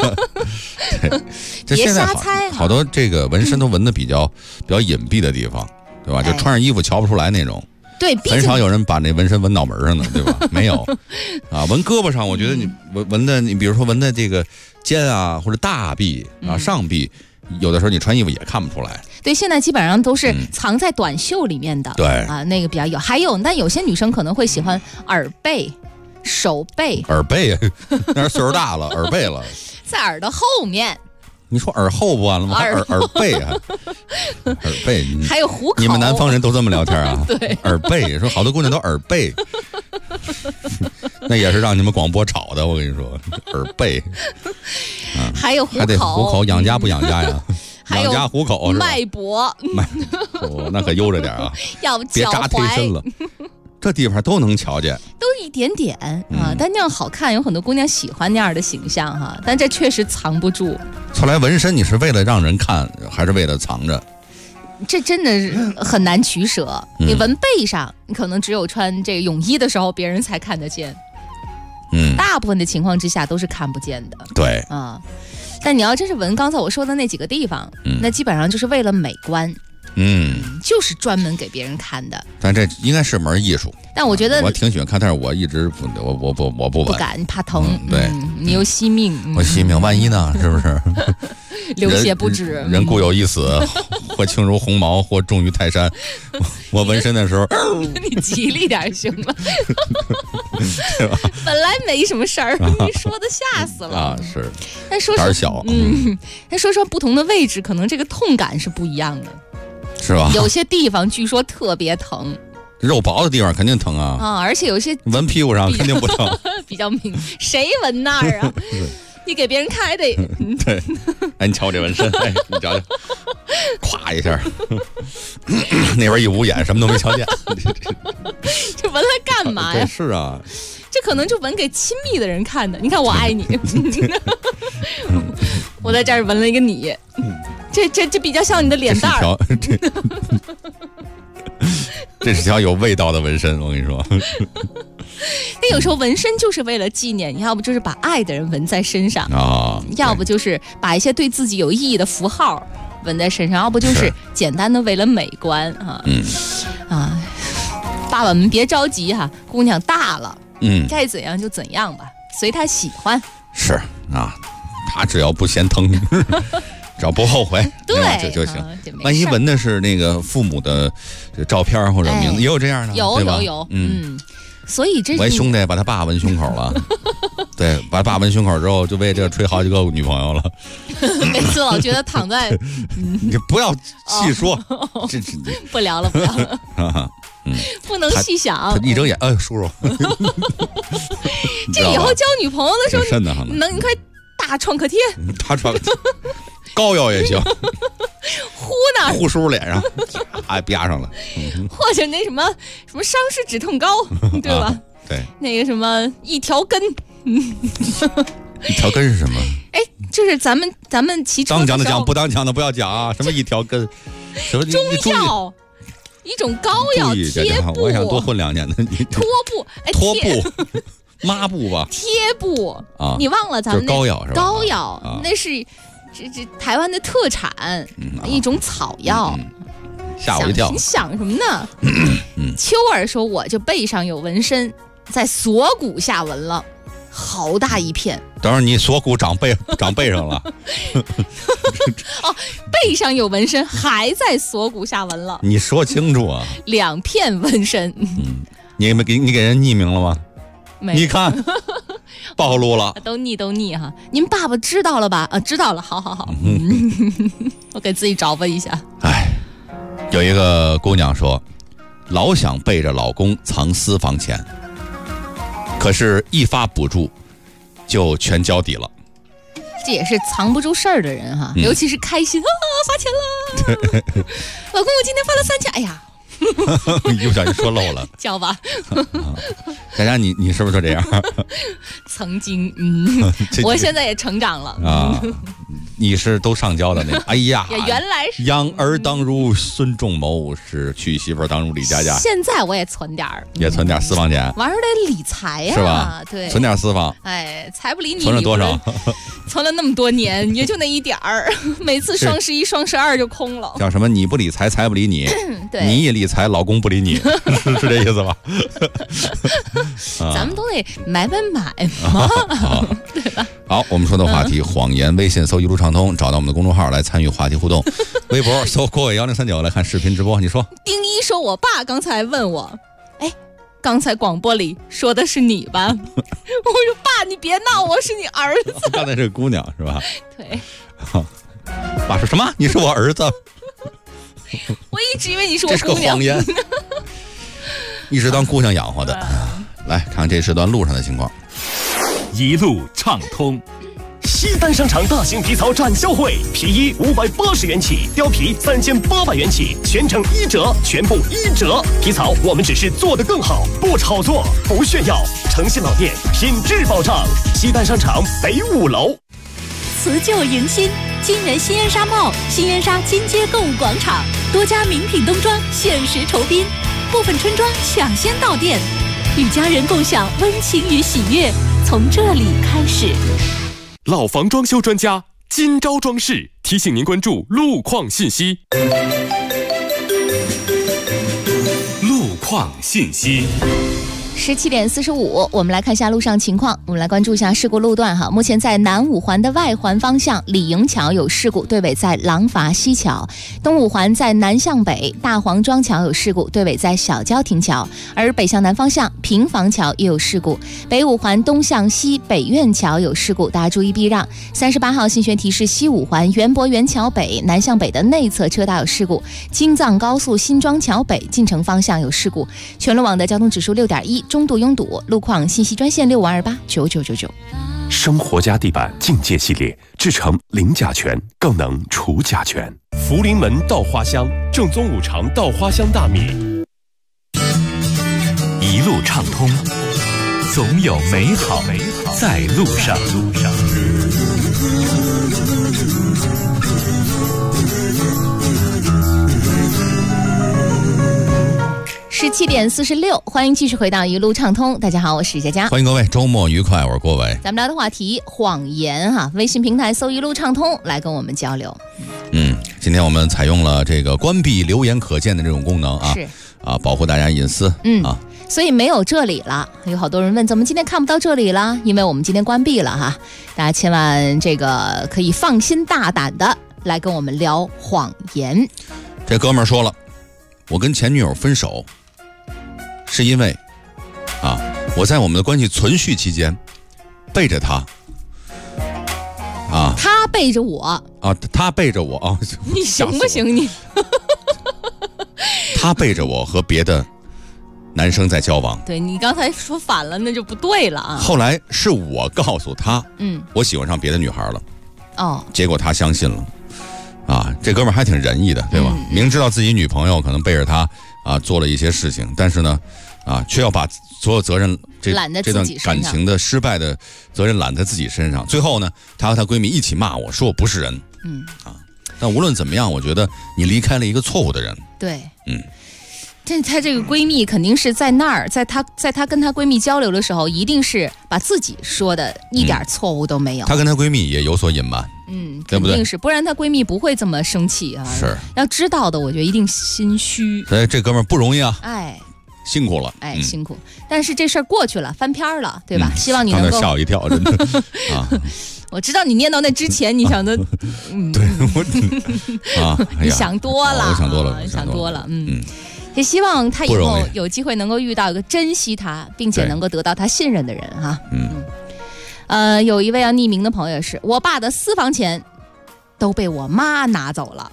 这现在好多这个纹身都纹的比较隐蔽的地方，对吧？就穿上衣服瞧不出来那种。 对， 很少有人把那纹身纹脑门上的，对吧？没有啊，纹胳膊上，我觉得你纹的，你比如说纹的这个肩啊，或者大臂啊、上臂，有的时候你穿衣服也看不出来。 对，现在基本上都是藏在短袖里面的。 对啊，那个比较有，还有，但有些女生可能会喜欢耳背、手背。 耳背，那是岁数大了，耳背了， 在耳的后面。 你说耳后不完了吗？耳背啊，耳背， 还有虎口。 你们南方人都这么聊天啊？ 对， 耳背，说好多姑娘都耳背。 那也是让你们广播吵的，我跟你说，耳背。 还有虎口， 还得虎口，养家不养家呀？养家糊口是吧？ 脉搏， 那可悠着点啊， 要别扎忒深了。这地方都能瞧见， 都一点点啊，但那样好看，有很多姑娘喜欢那样的形象哈。但这确实藏不住。 后来纹身，你是为了让人看，还是为了藏着？ 这真的是很难取舍。你纹背上，你可能只有穿这个泳衣的时候，别人才看得见。大部分的情况之下都是看不见的。 对啊，但你要真是纹刚才我说的那几个地方，那基本上就是为了美观。就是专门给别人看的。 但这应该是门艺术。 但我觉得我挺喜欢看，但是我一直我不纹，不敢，你怕疼。 对， 你又惜命。 我惜命，万一呢？是不是？ 流血不止， 人固有一死，或轻如鸿毛，或重于泰山。我纹身的时候， 你吉利点行吗？本来没什么事儿，你说的吓死了啊！是， 但说胆小， 但说不同的位置，可能这个痛感是不一样的， 是吧？ 有些地方据说特别疼。 肉薄的地方肯定疼啊！ 而且有些纹屁股上肯定不疼， 比较明，谁纹那儿啊？你给别人看还得对。哎，你瞧我这纹身，哎，你瞧瞧，咵一下，那边一捂眼，什么都没瞧见。 这纹来干嘛呀？ 是啊， 这可能就纹给亲密的人看的。你看我爱你，我在这儿纹了一个你，这比较像你的脸蛋儿。 这是条有味道的纹身，我跟你说。 但有时候纹身就是为了纪念，要不就是把爱的人纹在身上啊， 要不就是把一些对自己有意义的符号纹在身上，要不就是简单的为了美观啊。爸爸们别着急哈，姑娘大了，该怎样就怎样吧，随她喜欢。 是啊，她只要不嫌疼。只要不后悔， 对就行。万一纹的是那个父母的照片或者名字，也有这样的， 有，所以这我兄弟把他爸纹胸口了，对，把爸纹胸口之后，就为这吹好几个女朋友了。 每次老觉得躺在， 你不要细说，这不聊了，不能细想。 一睁眼，叔叔， 这以后交女朋友的时候， 你快大创可贴， 大创可贴。膏药也行， 糊那糊叔脸上，还啪上了， 或者那什么伤湿止痛膏，对吧？ 对， 那个什么一条根， 一条根是什么？ 哎，就是咱们骑车当讲的讲，不当讲的不要讲啊！什么一条根？什么中药？一种膏药贴布， 我想多混2年的。 拖布， 拖布，抹布吧？ 贴布啊！你忘了咱们膏药是吧？ 膏药那是。这台湾的特产，一种草药， 吓我一跳。 你想什么呢？秋儿说，我就背上有纹身，在锁骨下纹了，好大一片。 等会儿你锁骨长背上了。 背上有纹身，还在锁骨下纹了。 你说清楚啊 ！2片纹身。 你给人匿名了吗？你看。暴露了， 都腻哈！您爸爸知道了吧？知道了，好，我给自己找吧一下。 哎，有一个姑娘说，老想背着老公藏私房钱，可是一发补助就全交底了。 这也是藏不住事儿的人哈，尤其是开心发钱了，老公我今天发了3000，哎呀。 又不小心说漏了， 交吧。 佳佳，你是不是就这样？ 曾经，我现在也成长了啊。你是都上交的那个？哎呀， 原来是养儿当如孙仲谋，是娶媳妇当如李佳佳。 现在我也存点儿， 也存点私房钱， 玩儿得理财呀， 是吧？ 对， 存点私房。 哎，财不理你， 存了多少？ 存了那么多年，也就那一点儿。每次双11、双12就空了。 叫什么？你不理财，财不理你。 对， 你一理财，老公不理你，是这意思吧？ 咱们都得买嘛，对吧？ 好，我们说的话题，谎言。微信搜一路畅通，找到我们的公众号来参与话题互动。微博搜郭伟1039来看视频直播。你说， 丁一说，我爸刚才问我，哎，刚才广播里说的是你吧？我说爸，你别闹，我是你儿子。 刚才是姑娘是吧？ 对。 爸说什么？你是我儿子？ 我一直以为你是我姑娘。 这是个谎言。一直当姑娘养活的。来看。 看这时段路上的情况。 一路畅通。 西单商场大型皮草展销会，皮衣580元起，貂皮3800元起，全程1折，全部1折。皮草我们只是做得更好，不炒作，不炫耀，诚信老店，品质保障。西单商场北5楼。 辞旧迎新，金源新源纱帽、新源纱金街购物广场，多家名品冬装限时酬宾，部分春装抢先到店，与家人共享温情与喜悦，从这里开始。 老房装修专家金招装饰提醒您关注路况信息。 路况信息。 17点45，我们来看一下路上情况。我们来关注一下事故路段哈。目前在南五环的外环方向，李营桥有事故，对尾在廊坊西桥；东五环在南向北，大黄庄桥有事故，对尾在小郊亭桥；而北向南方向，平房桥也有事故。北五环东向西，北苑桥有事故，大家注意避让。38号信宣提示，西五环园博园桥北南向北的内侧车道有事故；京藏高速新庄桥北进城方向有事故。全路网的交通指数6.1。中度拥堵，路况信息专线65289999。 生活家地板境界系列，制成零甲醛，更能除甲醛。福临门稻花香，正宗五常稻花香大米。 一路畅通，总有美好在路上。 17点46，欢迎继续回到一路畅通。大家好，我是佳佳， 欢迎各位，周末愉快，我是郭伟。 咱们聊的话题谎言哈，微信平台搜一路畅通来跟我们交流。 今天我们采用了这个关闭留言可见的这种功能啊， 是啊，保护大家隐私。 所以没有这里了，有好多人问怎么今天看不到这里了？因为我们今天关闭了哈，大家千万这个可以放心大胆的来跟我们聊谎言。 这哥们儿说了，我跟前女友分手。是因为我在我们的关系存续期间背着他他背着我他背着我你行不行你他背着我和别的男生在交往。 对，你刚才说反了，那就不对了啊。 后来是我告诉他我喜欢上别的女孩了结果他相信了这哥们儿还挺仁义的，对吧？明知道自己女朋友可能背着他做了一些事情，但是呢却要把所有责任这段感情的失败的责任揽在自己身上。最后呢，她和她闺蜜一起骂我说我不是人。但无论怎么样，我觉得你离开了一个错误的人。 对，她这个闺蜜肯定是在那儿，在她跟她闺蜜交流的时候，一定是把自己说的一点错误都没有。 她跟她闺蜜也有所隐瞒。 肯定是，不然她闺蜜不会这么生气啊。 是， 要知道的，我觉得一定心虚。 所以这哥们儿不容易啊。辛苦了， 辛苦。但是这事儿过去了，翻篇了，对吧？希望你能够。 刚才吓我一跳，真的我知道你念到那之前，你想的， 对我你想多了， 我想多了， 想多了，也希望他以后有机会能够遇到一个珍惜他，并且能够得到他信任的人哈。有一位要匿名的朋友是我爸的私房钱都被我妈拿走了。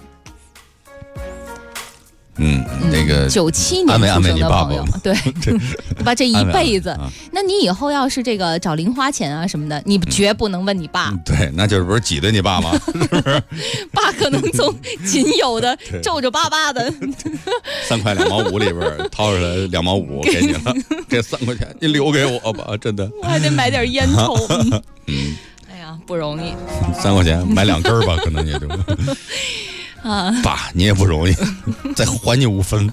那个 97年出生的朋友，对，把这一辈子。那你以后要是这个找零花钱啊什么的，你绝不能问你爸。 对，那就是不是挤兑你爸吗？是不是？ 爸可能从仅有的皱皱巴巴的 3块2毛5里边掏出来2毛5给你了，这3块钱你留给我吧，真的。 我还得买点烟抽。哎呀，不容易。 3块钱买2根吧，可能也就。爸，你也不容易，再还你5分。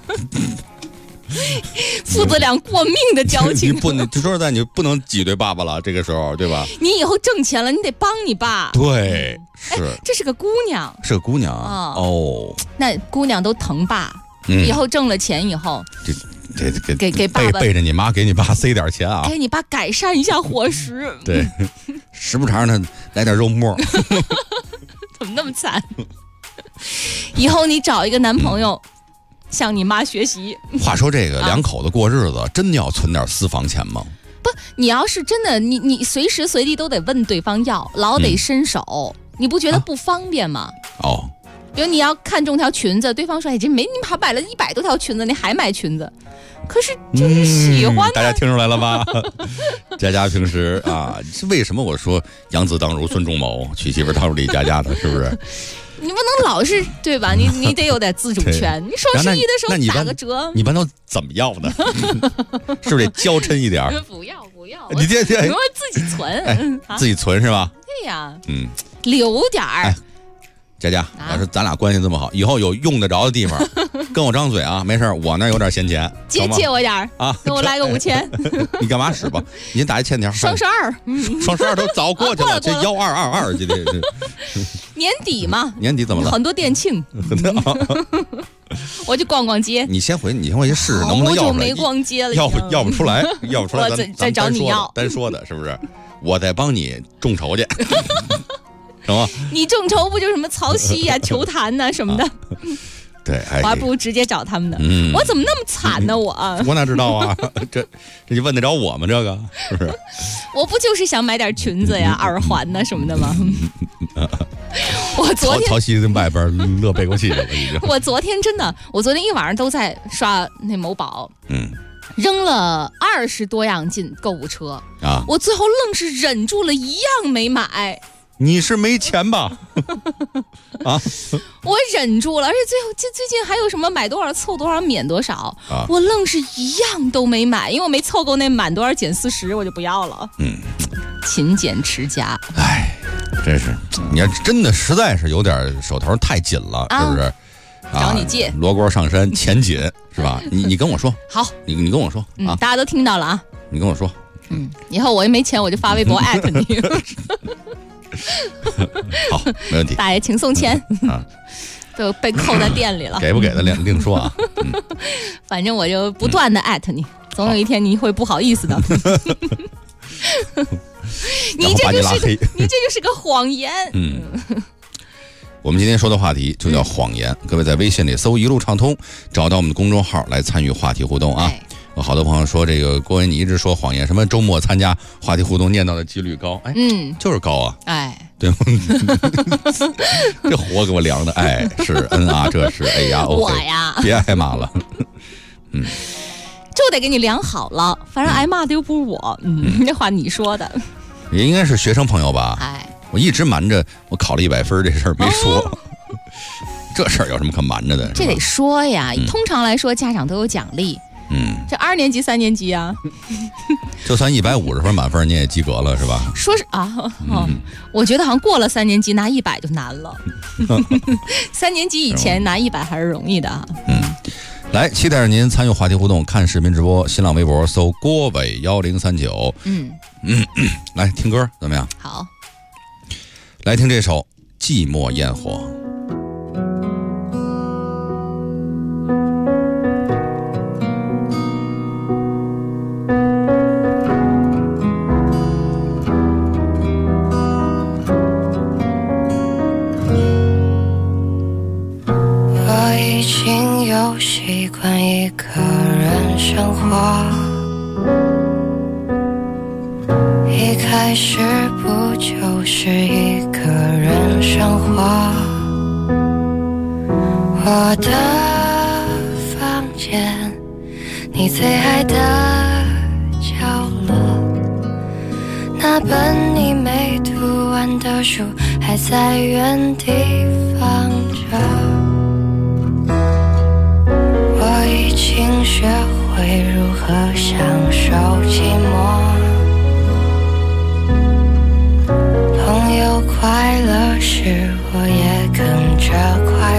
父子俩过命的交情， 你不能说实在，你不能挤兑爸爸了，这个时候，对吧？ 你以后挣钱了，你得帮你爸。 对，是。 这是个姑娘， 是个姑娘哦。 那姑娘都疼爸，以后挣了钱以后，给爸爸背着你妈，给你爸塞点钱啊， 给你爸改善一下伙食。 对，时不常的来点肉末。 怎么那么惨？以后你找一个男朋友，向你妈学习。 话说这个两口子过日子，真的要存点私房钱吗？ 不，你要是真的，你随时随地都得问对方要，老得伸手，你不觉得不方便吗？ 比如你要看中条裙子，对方说：“哎，这没你还买了100多条裙子，你还买裙子？”可是就是喜欢、 大家听出来了吧？佳佳平时啊，是为什么我说养子当如孙仲谋，娶媳妇当如李佳佳呢？是不是？ 你不能老是对吧？你得有点自主权。你双11的时候打个折， 你一般都怎么要呢？是不是得娇嗔一点？ 不要， 你这我自己存， 自己存是吧？ 对呀，留点儿。 佳佳，要是咱俩关系这么好，以后有用得着的地方，跟我张嘴啊，没事，我那有点闲钱， 借我点啊，给我来个5000。 你干嘛使吧？你先打一欠条。 双12 都早过去了，这1222今天年底嘛， 年底怎么了？ 很多店庆，我去逛逛街。 你先回去试试，能不能要出来？ 好久没逛街了， 要不出来， 我再找你要。 单说的是不是？我再帮你众筹去。什么？ 你众筹不就什么曹溪呀、球坛呐什么的？ 对， 我还不如直接找他们呢。我怎么那么惨呢？我哪知道啊？这你问得着我吗？这个是不是？ 我不就是想买点裙子呀、耳环呐什么的吗？我昨天曹溪跟外边乐背过气了已经。 我昨天一晚上都在刷那某宝，扔了20多样进购物车啊！我最后愣是忍住了，一样没买。 你是没钱吧？啊！ 我忍住了，而且最近还有什么买多少凑多少免多少，我愣是一样都没买，因为我没凑够那满多少减40，我就不要了。勤俭持家。 哎，真是，你要真的实在是有点手头太紧了，是不是？ 找你借。 罗锅上山钱紧是吧？你跟我说。 好， 你跟我说啊！ 大家都听到了啊！ 你跟我说。 以后我也没钱，我就发微博@你。 好，没问题。 大爷，请送钱啊！都被扣在店里了， 给不给的另说啊。 反正我就不断的@你，总有一天你会不好意思的。你这就是个谎言。 我们今天说的话题就叫谎言。各位在微信里搜一路畅通，找到我们的公众号来参与话题互动啊。有好多朋友说这个郭文，你一直说谎言，什么周末参加话题互动念到的几率高，就是高啊，对吗？这活给我量的，是啊，这是呀， 我呀， 别挨骂了， 就得给你量好了，反正挨骂的又不是我，这话你说的， 也应该是学生朋友吧？我一直瞒着我考了100分这事儿没说。这事儿有什么可瞒着的？ 这得说呀，通常来说家长都有奖励。这2年级、3年级啊， 就算150分满分你也及格了是吧？ 说是啊，我觉得好像过了3年级拿100就难了。3年级以前拿100还是容易的啊。 来，期待着您参与话题互动，看视频直播，新浪微博搜郭伟1039。来听歌怎么样？ 好， 来听这首《寂寞焰火》。 习惯一个人生活，一开始不就是一个人生活？我的房间，你最爱的角落，那本你没读完的书还在原地放着。我已经学会如何享受寂寞，朋友快乐时我也跟着快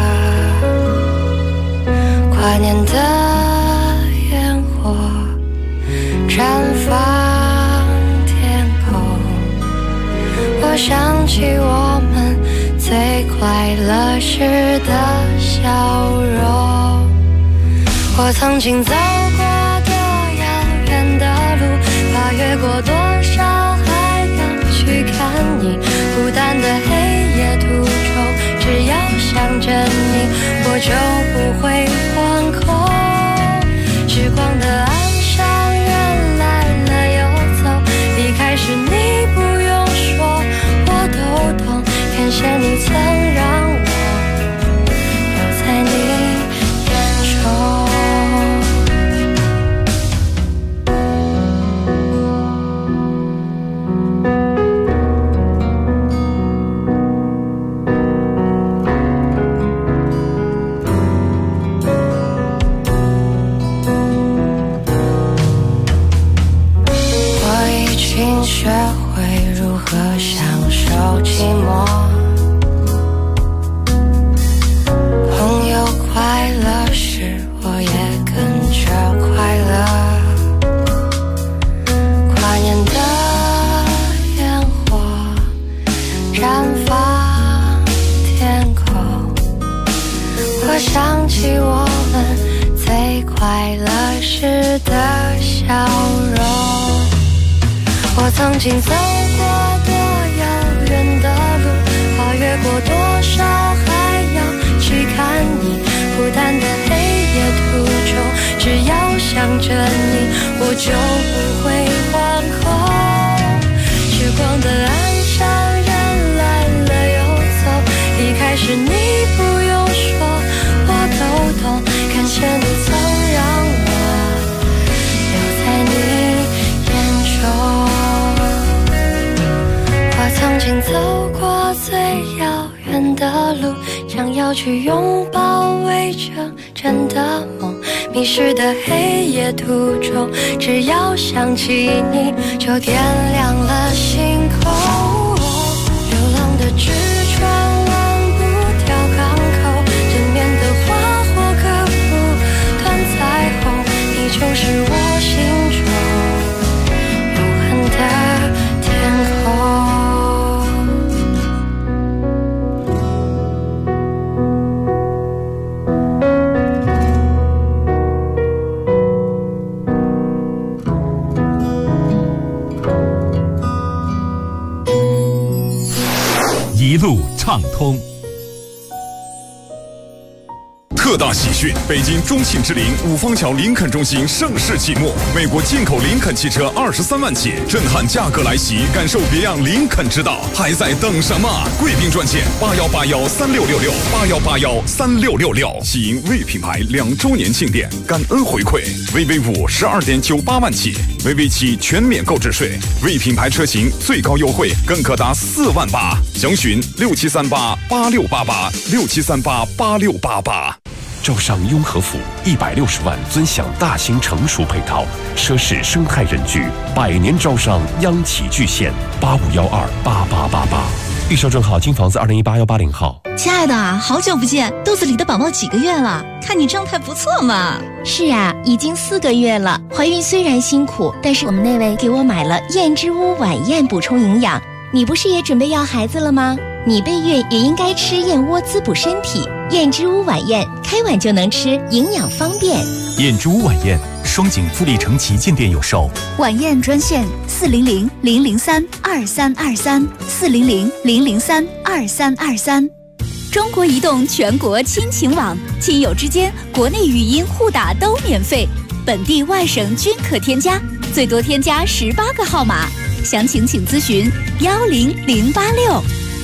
乐，跨年的烟火绽放天空，我想起我们最快乐时的笑容。我曾经走过多遥远的路，跨越过多少海洋去看你，孤单的黑夜途中，只要想着你，我就不会惶恐。时光的岸上人来了又走，离开时你不用说，我都懂，感谢你曾让我我想起我们最快乐时的笑容。我曾经走过多遥远的路，跨越过多少海洋，去看你孤单的黑夜途中，只要想着你，我就不会惶恐。时光的岸上，人来了又走，离开时你不用说，我都懂。感谢你曾让我留在你眼中。我曾经走过最遥远的路，想要去拥抱未成真的梦。迷失的黑夜途中，只要想起你，就点亮了星空。流浪的纸船忘不掉港口，正面的花火可不断彩虹，你就是我心中永恒的天空。 一路畅通。特大喜讯！北京中信之林五方桥林肯中心盛世启幕，美国进口林肯汽车23万起，震撼价格来袭，感受别样林肯之道，还在等什么？贵宾专线81813666，81813666。喜迎魏品牌2周年庆典，感恩回馈。VV5 12.98万起，VV7全免购置税，魏品牌车型最高优惠更可达4万8，详询67388688，67388688。招商雍和府160万尊享大型成熟配套，奢侈生态人居，100年招商央企巨献，85128888。预售证号金房子2018-180号。 亲爱的，好久不见，肚子里的宝宝几个月了？看你状态不错嘛。 是啊，已经4个月了。怀孕虽然辛苦，但是我们那位给我买了燕之屋晚宴补充营养。你不是也准备要孩子了吗？你备孕也应该吃燕窝滋补身体。燕之屋晚宴开碗就能吃，营养方便。 燕之屋晚宴，双井富力城旗舰店有售。 晚宴专线400-003-2323，400-003-2323。中国移动全国亲情网，亲友之间国内语音互打都免费，本地外省均可添加，最多添加18个号码。详情请咨询10086。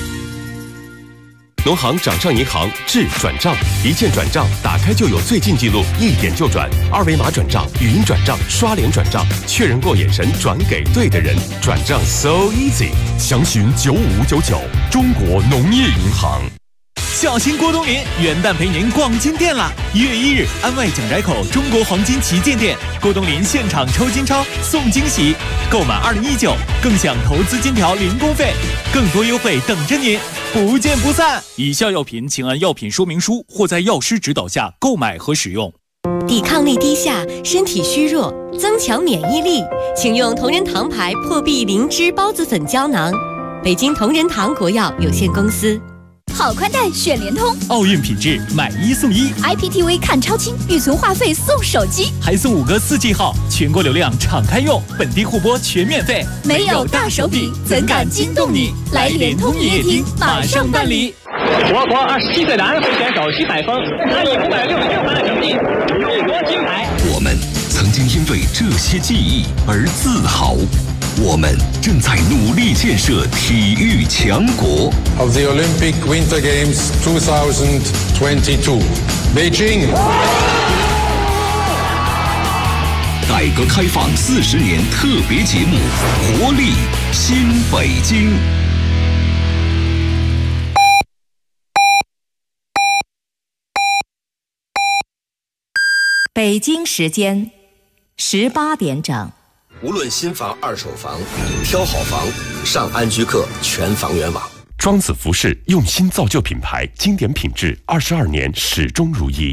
农行掌上银行智转账，一键转账，打开就有最近记录，一点就转，二维码转账、语音转账、刷脸转账，确认过眼神转给对的人，转账 so easy。详询95599，中国农业银行。 小心郭冬临，元旦陪您逛金店啦！1月1日，安外蒋宅口中国黄金旗舰店，郭冬临现场抽金钞送惊喜，购满2019更享投资金条零工费，更多优惠等着您，不见不散！以下药品请按药品说明书或在药师指导下购买和使用。 抵抗力低下，身体虚弱，增强免疫力，请用同仁堂牌破壁灵芝孢子粉胶囊。北京同仁堂国药有限公司。 好宽带选联通， 奥运品质买1送1 ，IPTV 看超清，预存话费送手机， 还送5个4G 号，全国流量敞开用，本地互播全免费。 没有大手笔，怎敢惊动你？来联通营业厅马上办理。 我国27岁男会选手徐海峰，他以566分的成绩勇夺金牌。 我们曾经因为这些记忆而自豪。我们正在努力建设体育强国。 Of the Olympic Winter Games 2022, Beijing. 改革开放40年特别节目，活力新北京。 北京时间18点整。 无论新房、二手房，挑好房，上安居客全房源网。 庄子服饰用心造就品牌，经典品质，22年始终如一。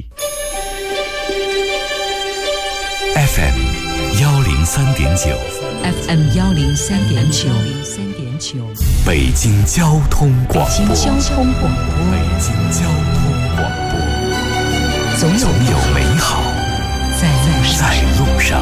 FM 103.9 ，FM 103.9， 北京交通广播， 北京交通广播， 北京交通广播。 有美好在路上。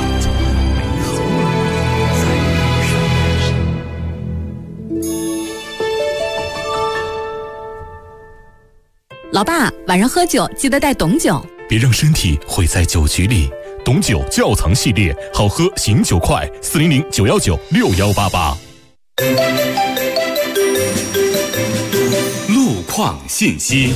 老爸，晚上喝酒记得带董酒， 别让身体毁在酒局里。董酒窖藏系列，好喝醒酒快，400-919-6188。 路况信息。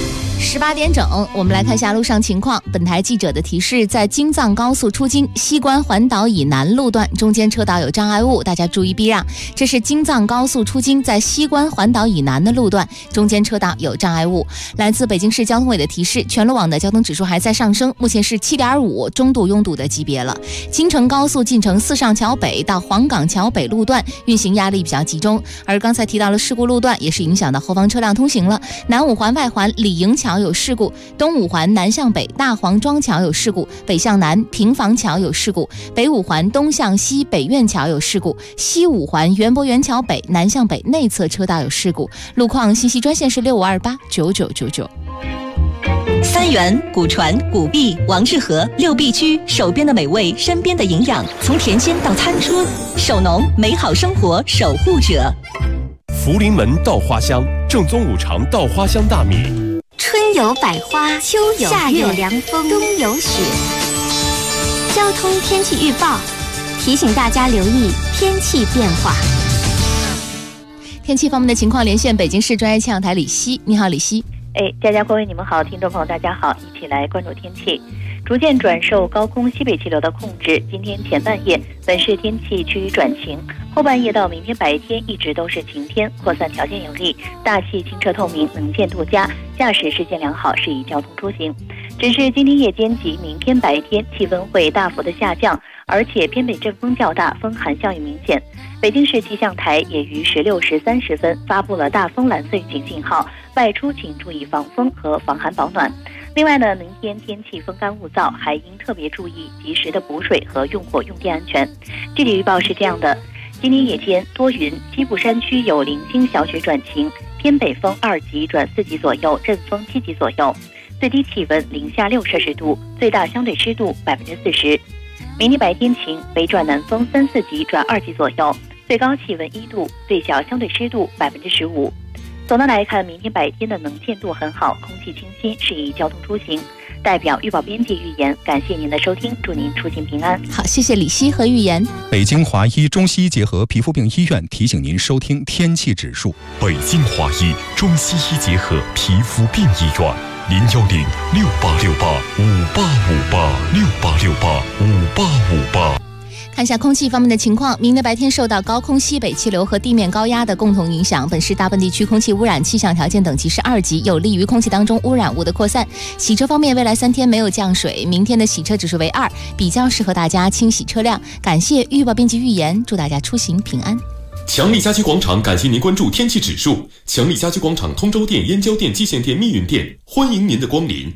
18点整，我们来看一下路上情况。本台记者的提示，在京藏高速出京西关环岛以南路段，中间车道有障碍物，大家注意避让。这是京藏高速出京在西关环岛以南的路段，中间车道有障碍物。来自北京市交通委的提示，全路网的交通指数还在上升，目前是7.5，中度拥堵的级别了。京承高速进城四上桥北到黄岗桥北路段运行压力比较集中，而刚才提到了事故路段，也是影响到后方车辆通行了。南五环外环李营桥有事故，东五环南向北大黄庄桥有事故，北向南平房桥有事故，北五环东向西北苑桥有事故，西五环园博园桥北南向北内侧车道有事故。路况信息专线是65289999。 三元、古传、古币、王致和六必居，手边的美味，身边的营养，从甜心到餐桌，手农美好生活守护者。 福临门稻花香，正宗五常稻花香大米。 春有百花，秋有夏有凉风，冬有雪。交通天气预报提醒大家留意天气变化。 天气方面的情况，连线北京市专业气象台李希。你好，李希。 佳佳、各位你们好，听众朋友大家好，一起来关注天气。逐渐转受高空西北气流的控制，今天前半夜本市天气趋于转晴，后半夜到明天白天一直都是晴天，扩散条件有利，大气清澈透明，能见度佳，驾驶视线良好，适宜交通出行。只是今天夜间及明天白天气温会大幅的下降，而且偏北阵风较大，风寒效应明显。北京市气象台也于16时30分发布了大风蓝色预警信号，外出请注意防风和防寒保暖。另外呢，明天天气风干物燥，还应特别注意及时的补水和用火用电安全。具体预报是这样的：今天夜间多云，西部山区有零星小雪转晴，偏北风2级转4级左右，阵风7级左右，最低气温零下6摄氏度，最大相对湿度40%。明天白天晴，北转南风3、4级转2级左右，最高气温1度，最小相对湿度15%。总的来看，明天白天的能见度很好，空气清新，适宜交通出行。代表预报编辑预言，感谢您的收听，祝您出行平安。 好，谢谢李希和预言。 北京华医中西医结合皮肤病医院提醒您收听天气指数。 北京华医中西医结合皮肤病医院，010-6868-5858，6868-5858。 看一下空气方面的情况，明天白天受到高空西北气流和地面高压的共同影响，本市大部分地区空气污染气象条件等级是2级，有利于空气当中污染物的扩散。洗车方面，未来3天没有降水，明天的洗车指数为2，比较适合大家清洗车辆。感谢预报编辑预言，祝大家出行平安。 强力家居广场感谢您关注天气指数。强力家居广场通州店、燕郊店、蓟县店、密云店，欢迎您的光临。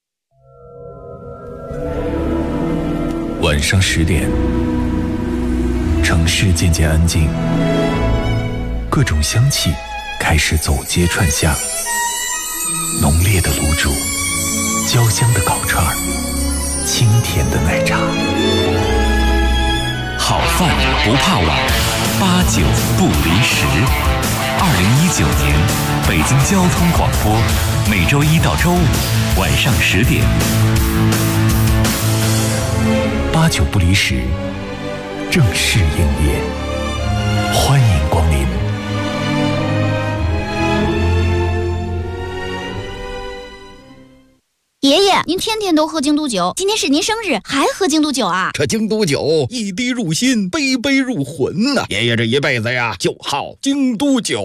晚上10点，城市渐渐安静，各种香气开始走街串巷，浓烈的卤煮，焦香的烤串，清甜的奶茶。好饭不怕晚，89不离10。2019年，北京交通广播，每周1到周5晚上10点。89不离10，正式营业，欢迎光临。 爷爷，您天天都喝京都酒，今天是您生日，还喝京都酒啊？ 这京都酒一滴入心，杯杯入魂呐！爷爷这一辈子呀，就好京都酒。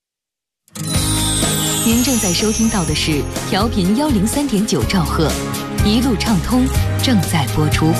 您正在收听到的是调频103.9兆赫，一路畅通正在播出。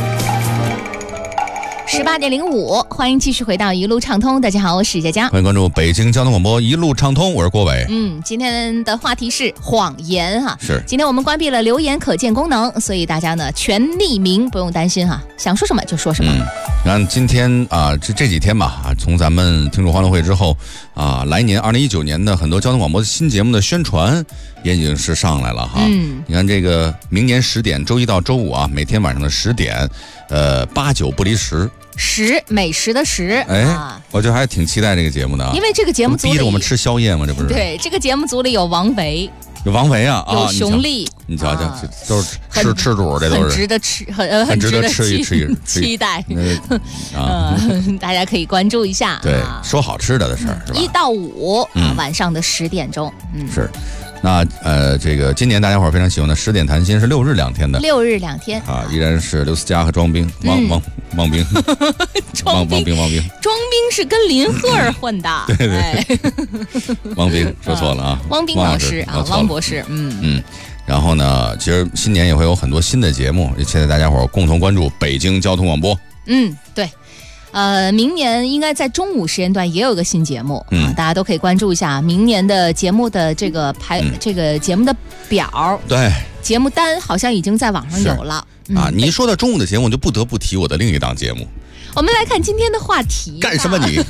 18:05，欢迎继续回到一路畅通。大家好，我是佳佳， 欢迎关注北京交通广播一路畅通，我是郭伟。 今天的话题是谎言哈。 是， 今天我们关闭了留言可见功能，所以大家呢全匿名，不用担心哈，想说什么就说什么。 你看今天啊，这几天吧，从咱们听众欢乐会之后啊，来年2019年的很多交通广播新节目的宣传也已经是上来了哈。你看这个明年10点，周一到周五啊，每天晚上的10点，8、9不离10。 美食的食， 我就还挺期待这个节目的啊， 因为这个节目组里逼着我们吃宵夜嘛，这不是？ 对，这个节目组里有王维。 有王维啊， 有熊丽， 你瞧瞧，这都是吃主，这都是很值得吃，很值得吃一期待啊！ 大家可以关注一下。 对，说好吃的事儿是吧 ？1到5晚上的10点钟， 是。那这个今年大家伙非常喜欢的10点谈心是6日2天的 ，6日2天啊，依然是刘思佳和庄兵，汪兵，汪兵是跟林赫尔混的， 对，汪兵说错了啊， 汪兵老师啊，汪博士， 然后呢，其实新年也会有很多新的节目，也期待大家伙共同关注北京交通广播。 对。明年应该在中午时间段也有个新节目，大家都可以关注一下明年的节目的这个这个节目的表， 对， 节目单好像已经在网上有了啊。你一说到中午的节目，我就不得不提我的另一档节目。 我们来看今天的话题， 干什么你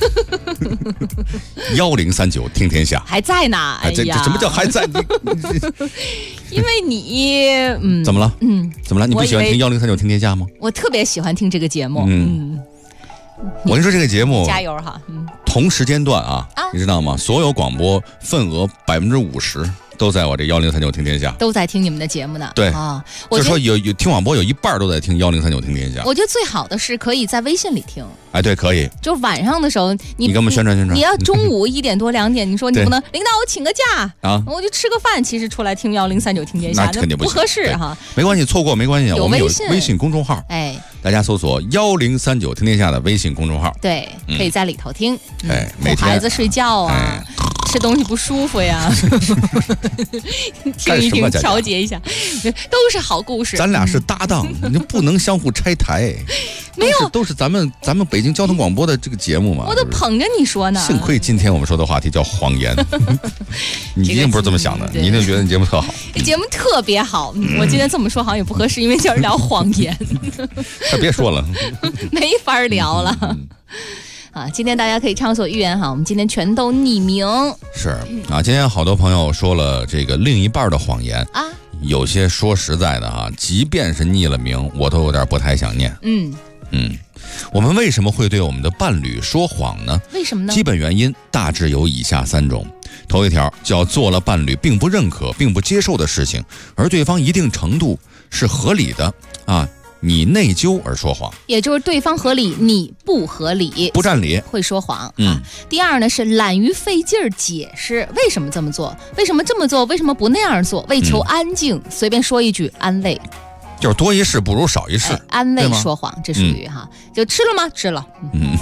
？1039听天下还在呢？哎呀， 什么叫还在？ 因为你怎么了？怎么了？你不喜欢听1039听天下吗？ 我特别喜欢听这个节目。 我跟你说这个节目加油哈！ 同时间段啊，你知道吗？所有广播份额50%都在我这1039听天下， 都在听你们的节目呢。 对啊，就说有听广播有一半都在听1039听天下。 我觉得最好的是可以在微信里听。 哎，对，可以。 就晚上的时候，你给我们宣传。 你要中午1点多2点，你说你不能，领导我请个假啊，我就吃个饭。其实出来听1039听天下， 那肯定不合适哈。 没关系，错过没关系，我们有微信公众号，大家搜索1039听天下的微信公众号， 对，可以在里头听。 每天哄孩子睡觉啊，吃东西不舒服呀，听一听，调节一下，都是好故事。 咱俩是搭档，你不能相互拆台。 没有， 都是咱们北京交通广播的这个节目嘛。 我都捧着你说呢。 幸亏今天我们说的话题叫谎言，你一定不是这么想的，你一定觉得你节目特好。 这节目特别好，我今天这么说好像也不合适，因为今儿聊谎言。 别说了， 没法聊了。啊，今天大家可以畅所欲言哈，我们今天全都匿名。 是啊，今天好多朋友说了这个另一半的谎言啊， 有些说实在的哈，即便是匿了名，我都有点不太想念。我们为什么会对我们的伴侣说谎呢？ 为什么呢？ 基本原因大致有以下3种。头一条叫做了伴侣并不认可、并不接受的事情，而对方一定程度是合理的啊。你内疚而说谎， 也就是对方合理，你不合理， 不占理， 会说谎。第二呢是懒于费劲儿解释为什么这么做，为什么这么做，为什么不那样做，为求安静，随便说一句安慰。 就是多一事不如少一事， 安慰说谎，这属于哈，就吃了吗？吃了。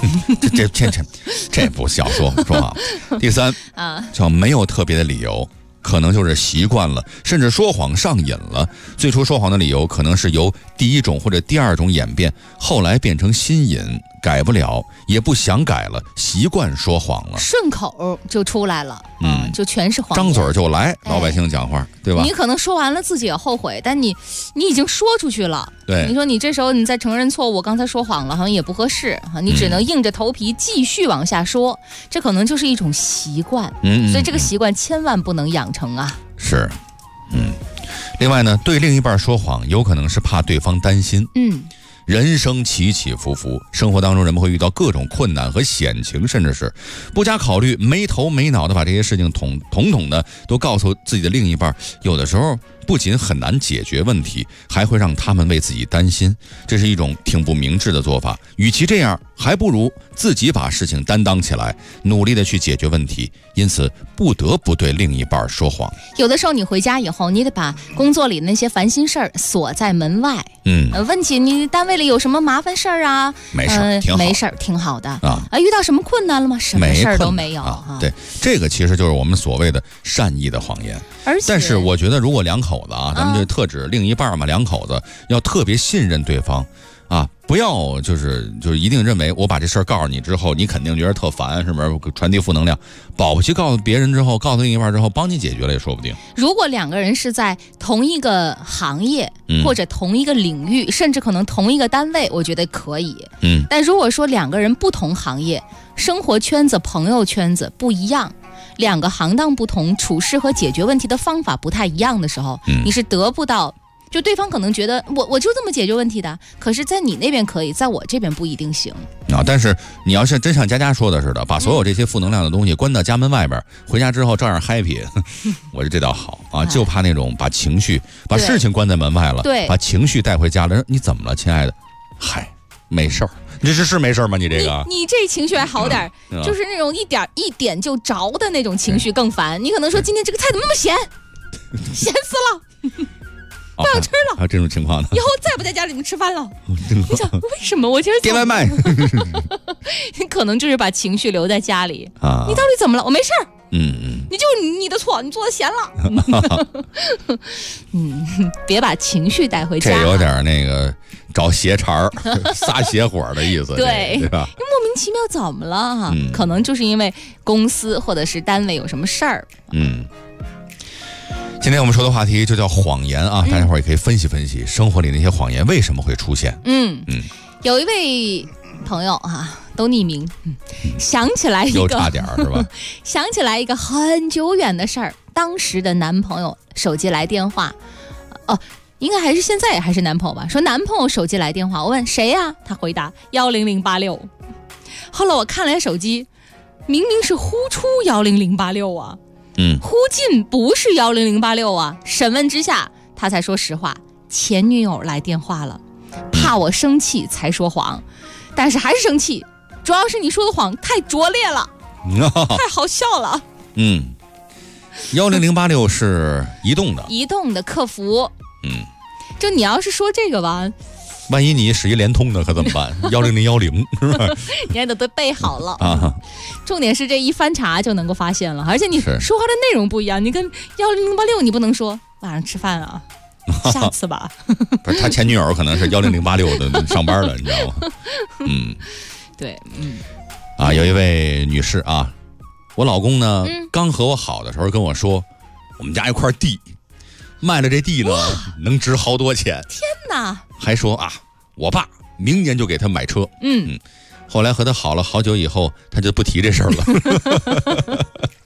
这不小说谎。第3叫没有特别的理由。可能就是习惯了，甚至说谎上瘾了。最初说谎的理由可能是由第1种或者第2种演变，后来变成心瘾，改不了，也不想改了，习惯说谎了， 顺口就出来了，就全是谎言， 张嘴就来，老百姓讲话，对吧？ 你可能说完了自己也后悔，但你已经说出去了。 对， 你说你这时候你再承认错误，我刚才说谎了，好像也不合适，你只能硬着头皮继续往下说，这可能就是一种习惯。所以这个习惯千万不能养成啊。 是，另外呢，对另一半说谎，有可能是怕对方担心。人生起起伏伏，生活当中人们会遇到各种困难和险情，甚至是不加考虑、没头没脑的把这些事情统统的都告诉自己的另一半，有的时候不仅很难解决问题，还会让他们为自己担心，这是一种挺不明智的做法。与其这样，还不如自己把事情担当起来，努力的去解决问题。因此不得不对另一半说谎。 有的时候你回家以后，你得把工作里那些烦心事儿锁在门外。问起你单位里有什么麻烦事儿啊？ 没事儿，挺好， 没事儿，挺好的啊。遇到什么困难了吗？什么事儿都没有啊。 对，这个其实就是我们所谓的善意的谎言。但是我觉得，如果两口子啊，咱们就特指另一半嘛，两口子要特别信任对方。 啊，不要就是一定认为我把这事儿告诉你之后，你肯定觉得特烦，是不是？传递负能量，保不齐告诉别人之后，告诉另一半之后，帮你解决了也说不定。 如果两个人是在同一个行业，或者同一个领域，甚至可能同一个单位，我觉得可以。但如果说两个人不同行业，生活圈子、朋友圈子不一样，两个行当不同，处事和解决问题的方法不太一样的时候，你是得不到。就对方可能觉得我就这么解决问题的，可是在你那边可以，在我这边不一定行啊。但是你要是真像佳佳说的似的，把所有这些负能量的东西关到家门外边，回家之后照样 happy， 我觉得这倒好啊。就怕那种把情绪、把事情关在门外了， 对， 把情绪带回家了。你怎么了，亲爱的？嗨，没事儿。你这是没事吗？你这个， 你这情绪还好点，就是那种一点就着的那种情绪更烦。你可能说今天这个菜怎么那么咸，咸死了。不想吃了， 还有这种情况呢？ 以后再不在家里面吃饭了。你想为什么？我其实点外卖， 你可能就是把情绪留在家里啊。你到底怎么了？我没事儿。你就是你的错，你做的咸了。别把情绪带回家。 这有点那个找邪茬儿、撒邪火的意思，对吧？ 莫名其妙怎么了？可能就是因为公司或者是单位有什么事儿。 今天我们说的话题就叫谎言啊，大家伙也可以分析分析生活里那些谎言为什么会出现。 有一位朋友啊，都匿名，想起来一个， 又差点是吧？ 想起来一个很久远的事儿，当时的男朋友手机来电话，应该还是现在也还是男朋友吧？说男朋友手机来电话，我问谁呀？他回答10086。后来我看了下手机，明明是呼出10086啊。呼进不是10086啊！审问之下，他才说实话，前女友来电话了，怕我生气才说谎，但是还是生气，主要是你说的谎太拙劣了，太好笑了。 10086是移动的客服。就你要是说这个吧， 万一你使一联通的可怎么办？10010是吧？ 你还得背好了啊。重点是这一翻查就能够发现了，而且你说话的内容不一样，你跟10086你不能说晚上吃饭啊，下次吧。 不是他前女友可能是10086的上班的，你知道吗？ 对， 有一位女士啊，我老公呢刚和我好的时候跟我说，我们家一块地卖了，这地呢能值好多钱。 天哪！ 还说啊，我爸明年就给他买车。后来和他好了好久以后，他就不提这事儿了。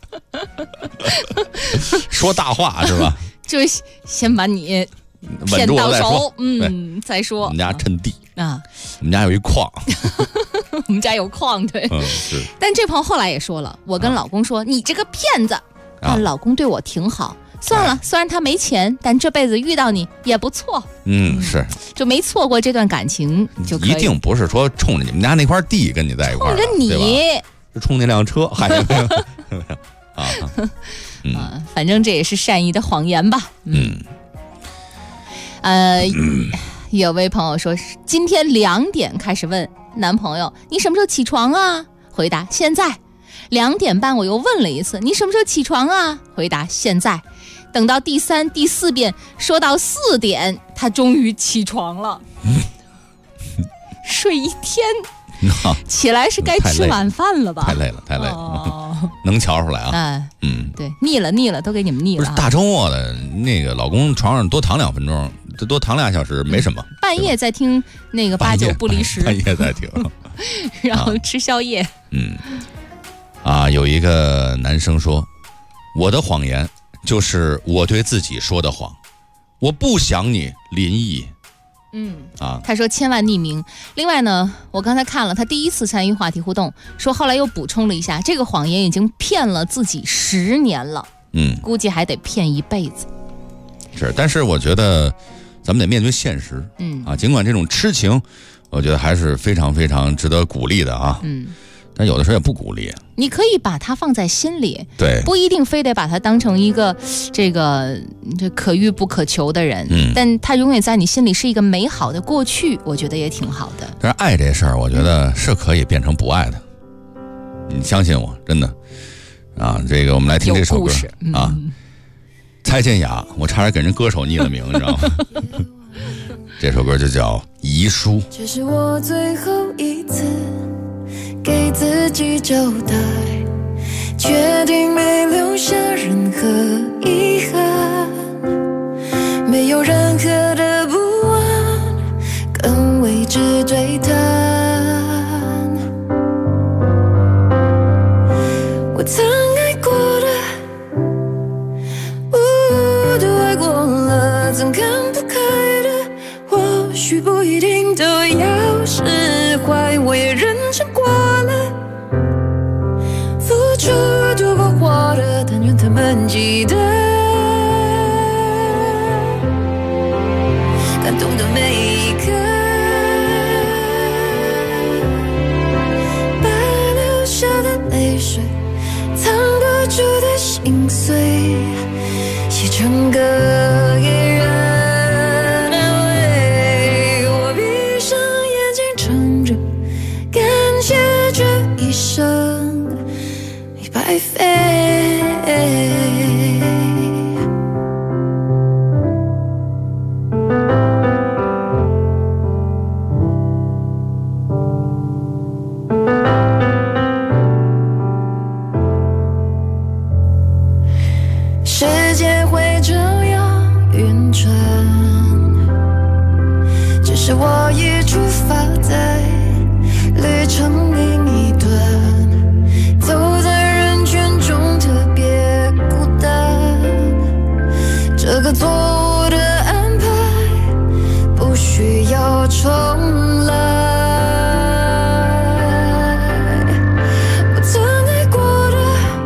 说大话是吧？ 就是先把你骗到手，再说。 我们家趁地啊，我们家有一矿， 我们家有矿，对。 是。 但这朋友后来也说了，我跟老公说，你这个骗子，但老公对我挺好。算了，虽然他没钱，但这辈子遇到你也不错。 是， 就没错过这段感情就可以。 一定不是说冲着你们家那块地跟你在一块儿， 冲着你， 是冲那辆车，还有反正这也是善意的谎言吧。有位朋友说，今天2点开始问男朋友，你什么时候起床啊？回答现在。2点半我又问了一次，你什么时候起床啊？回答现在。等到第3、第4遍说到4点，他终于起床了。睡一天，起来是该吃晚饭了吧？ 太累了，能瞧出来啊。 对，腻了，都给你们腻了。 不是大周末的，那个老公床上多躺2分钟，多躺2小时没什么。 半夜在听那个8、9不离10， 半夜在听， 然后吃宵夜。 有一个男生说，我的谎言就是我对自己说的谎，我不想你林毅。 他说千万匿名。另外呢，我刚才看了他第1次参与话题互动，说后来又补充了一下，这个谎言已经骗了自己10年了。估计还得骗一辈子。 是，但是我觉得咱们得面对现实。尽管这种痴情，我觉得还是非常非常值得鼓励的啊。但有的时候也不鼓励。 你可以把它放在心里， 对， 不一定非得把它当成一个这可遇不可求的人，但它永远在你心里是一个美好的过去，我觉得也挺好的。 但是爱这事儿，我觉得是可以变成不爱的，你相信我，真的啊。这个我们来听这首歌啊，蔡健雅，我差点给人歌手逆了名，你知道吗？这首歌就叫《 遗书。 这是我最后一次给自己交代，决定没留下任何遗憾，没有任何的不安跟未知对谈。我曾爱过的，都爱过了，曾看不开的，或许不一定都要释怀。我也认真过了，付出多过花的，但愿他们记得感动的每一刻，把流下的泪水藏不住的心碎写成歌给人安慰。我闭上眼睛唱着，感谢这一生没白费。时间会这样运转，只是我已出发在旅程另一端，走在人群中特别孤单。这个错误的安排不需要重来。我曾爱过的，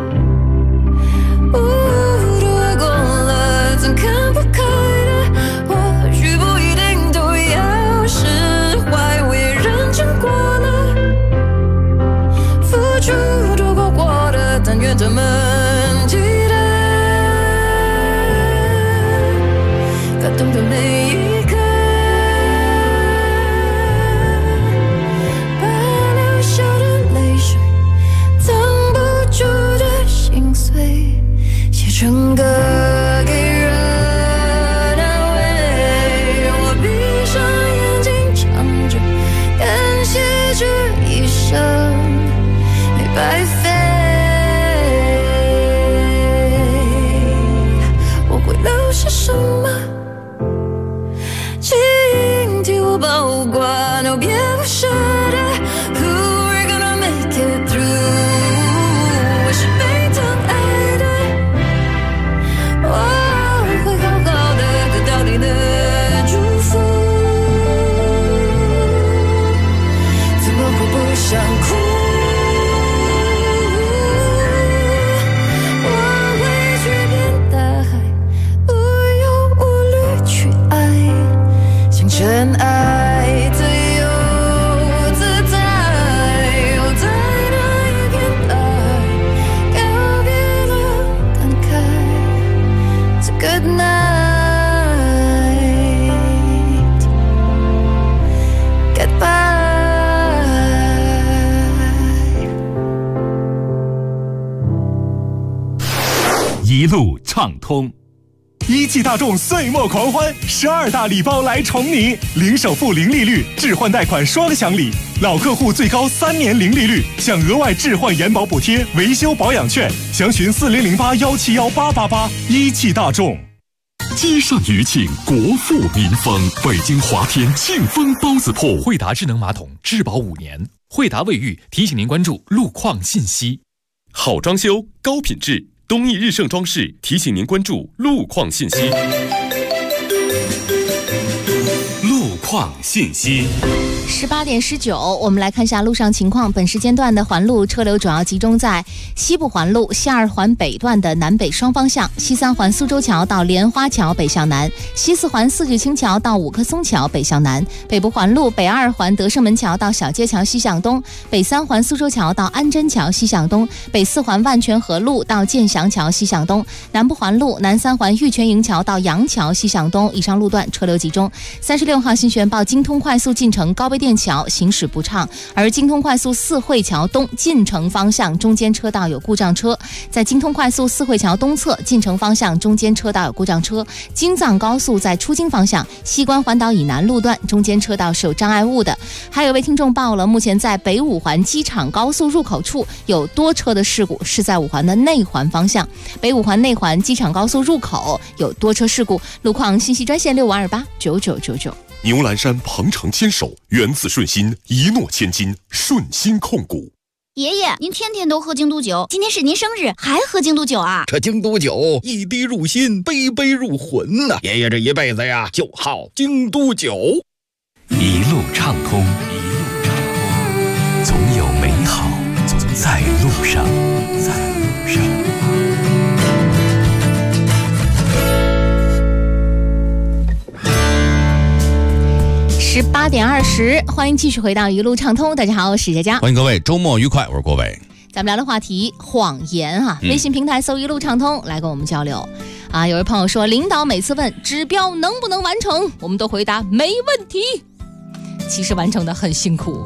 都爱过了，曾看不开的，或许不一定都要释怀。我也认真过了，付出多过过的，但愿他们记得感动的每一刻，把流下的泪水藏不住的心碎写成歌给人安慰。我闭上眼睛唱着，感谢这一生没白费。我会留下什么，请替我保管，哦，别不舍得。Who are gonna make it through？ 我是被疼爱的，我会好好的得到你的祝福，怎么会不想哭？我会去遍大海，无忧无虑去爱，像尘埃自由自在。我在那一片大海告别了感慨， So good night goodbye。 一路畅通。一汽大众岁末狂欢，12大礼包来宠你，零首付零利率，置换贷款双享礼，老客户最高3年零利率，享额外置换延保补贴、维修保养券，详询4008171888。一汽大众。 街上余庆，国富民丰。北京华天庆丰包子铺， 惠达智能马桶质保5年。惠达卫浴提醒您关注路况信息。 好装修，高品质。东义日盛装饰提醒您关注路况信息。路况信息。 18点19，我们来看一下路上情况。本时间段的环路车流主要集中在西部环路西2环北段的南北双方向，西3环苏州桥到莲花桥北向南，西4环四季青桥到五棵松桥北向南，北部环路北2环德胜门桥到小街桥西向东，北3环苏州桥到安贞桥西向东，北4环万泉河路到建祥桥西向东，南部环路南3环玉泉营桥到杨桥西向东。以上路段车流集中。36号新宣报京通快速进城高碑店桥行驶不畅，而京通快速四惠桥东进城方向中间车道有故障车。在京通快速四惠桥东侧进城方向中间车道有故障车。京藏高速在出京方向西关环岛以南路段中间车道是有障碍物的。还有位听众报了，目前在北五环机场高速入口处有多车的事故，是在五环的内环方向。北五环内环机场高速入口有多车事故，路况信息专线65289999。 牛栏山鹏程牵手，源自顺心，一诺千金，顺心控股。 爷爷，您天天都喝京都酒，今天是您生日，还喝京都酒啊？ 这京都酒一滴入心，杯杯入魂呐！爷爷这一辈子呀，就好京都酒。 一路畅通，总有美好在路上。 18点20，欢迎继续回到一路畅通。大家好，我是佳佳， 欢迎各位，周末愉快，我是郭伟。 咱们聊的话题谎言哈，微信平台搜一路畅通来跟我们交流啊。有位朋友说，领导每次问指标能不能完成，我们都回答没问题，其实完成的很辛苦。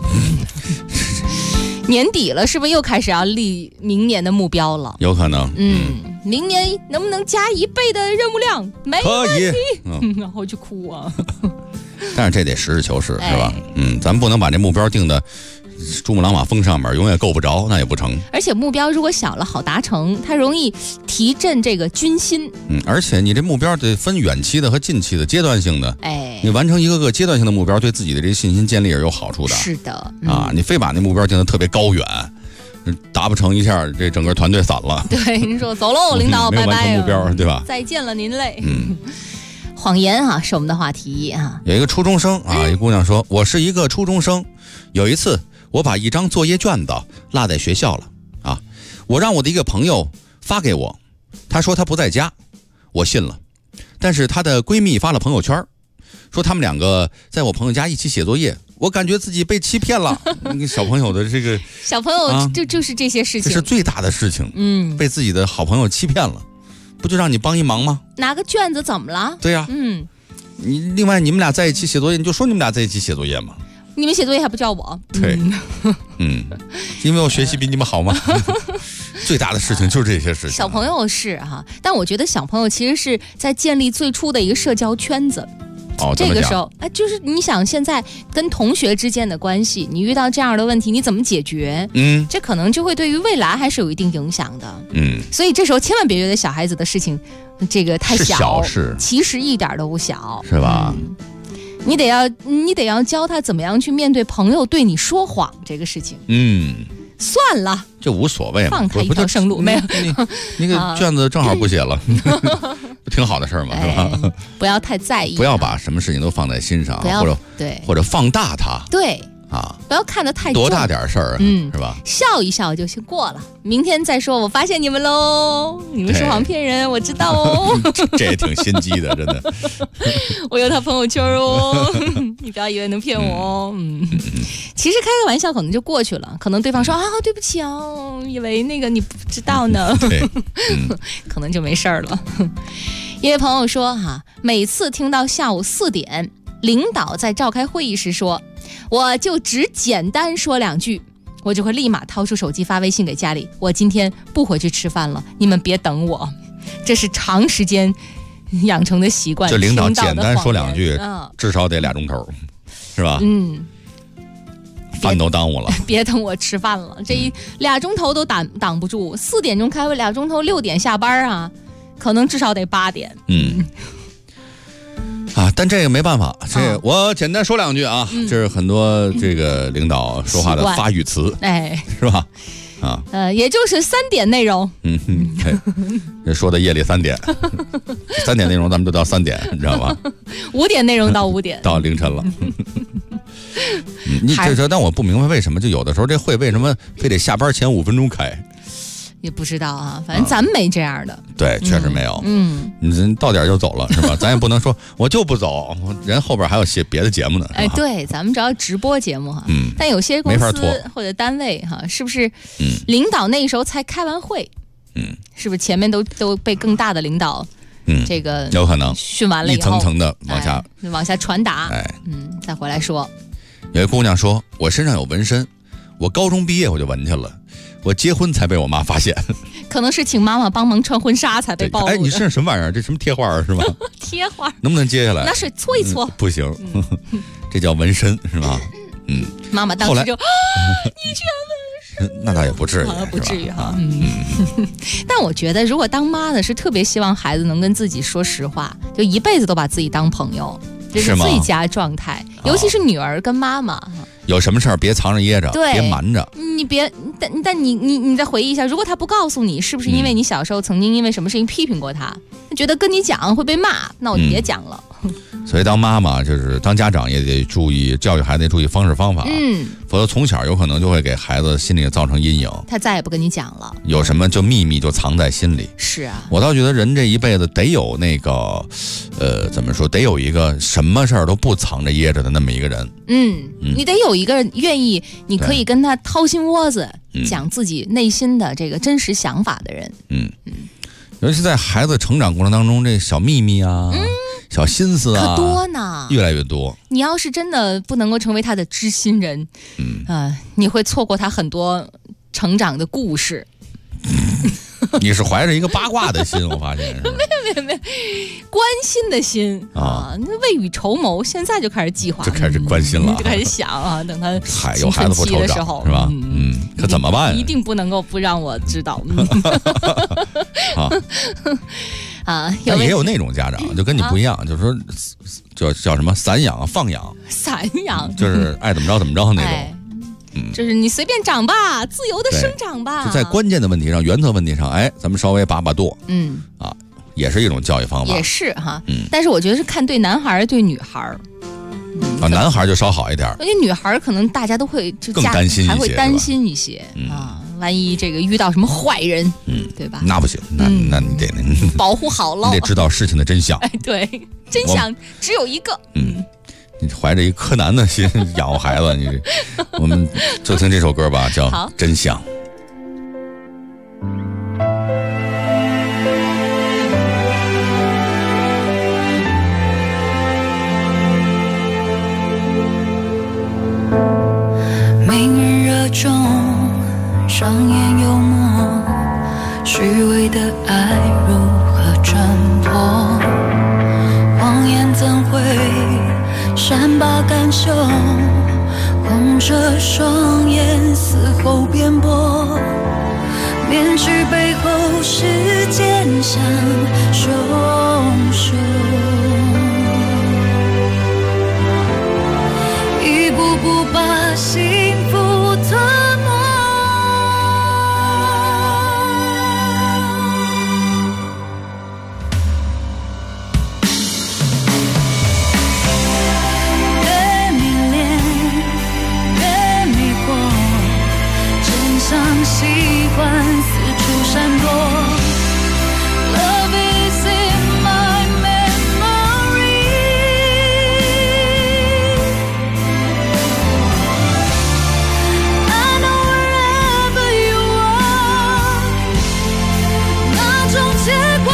年底了，是不是又开始要立明年的目标了？ 有可能。 明年能不能加1倍的任务量？没问题。然后就哭啊。 但是这得实事求是，是吧？咱们不能把这目标定的珠穆朗玛峰上面，永远够不着，那也不成。 而且目标如果小了好达成，它容易提振这个军心。 而且你这目标得分远期的和近期的，阶段性的。你完成一个个阶段性的目标，对自己的这个信心建立也是有好处的。 是的。 啊，你非把那目标定得特别高远，达不成一下，这整个团队散了。 对，您说走喽，领导，拜拜。 没完成目标，对吧？ 再见了，您嘞。谎言啊，是我们的话题啊。 有一个初中生啊，一姑娘说：“我是一个初中生，有一次我把一张作业卷子落在学校了啊，我让我的一个朋友发给我，他说他不在家，我信了。但是她的闺蜜发了朋友圈，说他们两个在我朋友家一起写作业，我感觉自己被欺骗了。小朋友的这个小朋友就是这些事情， 这是最大的事情。被自己的好朋友欺骗了。”不就让你帮一忙吗？ 拿个卷子怎么了？ 对呀，另外你们俩在一起写作业，你就说你们俩在一起写作业嘛。 你们写作业还不叫我？ 对，因为我学习比你们好吗？最大的事情就是这些事情。 小朋友是哈，但我觉得小朋友其实是在建立最初的一个社交圈子。这个时候，就是你想现在跟同学之间的关系，你遇到这样的问题，你怎么解决？这可能就会对于未来还是有一定影响的。所以这时候千万别觉得小孩子的事情，这个太小事，其实一点都不小， 是吧？ 你得要教他怎么样去面对朋友对你说谎这个事情。算了， 就无所谓嘛， 放他一条生路。没有， 你个卷子正好不写了，不挺好的事儿嘛，是吧？ 不要太在意， 不要把什么事情都放在心上，或者放大它。 对啊，不要看得太重， 多大点事儿啊，是吧？ 笑一笑就行过了，明天再说。我发现你们喽，你们说谎骗人，我知道哦。 这也挺心机的，真的。 我有他朋友圈哦，你不要以为能骗我哦。其实开个玩笑可能就过去了，可能对方说啊对不起哦，以为那个你不知道呢，可能就没事儿了。一位朋友说每次听到下午4点，领导在召开会议时说，我就只简单说2句，我就会立马掏出手机发微信给家里，我今天不回去吃饭了，你们别等我。这是长时间养成的习惯。 就领导简单说2句，至少得2钟头，是吧？饭都耽误了， 别等我吃饭了，这2钟头都挡不住。4点钟开会，2钟头，6点下班啊，可能至少得8点。 但这个没办法，这我简单说2句啊，这是很多这个领导说话的发语词，是吧？ 也就是3点内容。 这说的夜里3点，3点内容咱们就到3点，你知道吧 ？5点内容到5点， 到凌晨了。你但我不明白为什么就有的时候这会为什么非得下班前5分钟开？ 也不知道啊，反正咱们没这样的。 对，确实没有。你到点就走了是吧？咱也不能说我就不走，人后边还有些别的节目呢。 对，咱们主要直播节目哈。但有些公司或者单位哈，是不是领导那时候才开完会？是不是前面都被更大的领导这个有可能训完了以后， 一层层的往下传达，再回来说。 有一姑娘说，我身上有纹身，我高中毕业我就纹去了，我结婚才被我妈发现。 可能是请妈妈帮忙穿婚纱才被暴露的。 你身上什么玩意儿？这什么贴画是吧？ 贴画能不能接下来？ 拿水搓一搓。 不行，这叫纹身是吧？ 妈妈当时就，你居然纹身？ 那倒也不至于， 不至于哈。但我觉得，如果当妈的是特别希望孩子能跟自己说实话，就一辈子都把自己当朋友，这是最佳状态。尤其是女儿跟妈妈。 有什么事儿别藏着掖着，别瞒着。 你别，但你再回忆一下，如果他不告诉你，是不是因为你小时候曾经因为什么事情批评过他，觉得跟你讲会被骂，那我就别讲了。 所以当妈妈就是当家长也得注意教育孩子，得注意方式方法，否则从小有可能就会给孩子心里造成阴影。 他再也不跟你讲了， 有什么就秘密就藏在心里。 是啊， 我倒觉得人这一辈子得有那个，怎么说，得有一个什么事儿都不藏着掖着的那么一个人。 你得有一个愿意，你可以跟他掏心窝子讲自己内心的这个真实想法的人。 尤其在孩子成长过程当中，这小秘密啊。小心思啊， 可多呢， 越来越多。 你要是真的不能够成为他的知心人，你会错过他很多成长的故事。 你是怀着一个八卦的心，我发现是。 没有，关心的心啊，那未雨绸缪，现在就开始计划， 就开始关心了， 就开始想啊，等他有孩子不愁长是吧？可怎么办？ 一定不能够不让我知道。 也有那种家长就跟你不一样，就是说叫什么散养放养， 散养就是爱怎么着怎么着那种。 就是你随便长吧，自由的生长吧。 就在关键的问题上、原则问题上，咱们稍微把舵。也是一种教育方法。 也是哈，但是我觉得是看对男孩对女孩。 男孩就稍好一点， 而且女孩可能大家都会就更担心一些， 还会担心一些万一这个遇到什么坏人，对吧？ 那不行，那你得保护好了， 你得知道事情的真相。 对，真相只有一个。 你怀着一柯南的心养活孩子，我们就听这首歌吧，叫《真相》。 名人热衷商业幽默，虚伪的爱如何挣脱？谎言怎会善罢甘休？红着双眼嘶吼辩驳，面具背后是坚强凶手，一步步把幸福吞没。越迷恋越迷惑，真相喜欢四处闪躲。Love is in my memory。I know wherever you are， 那种结果。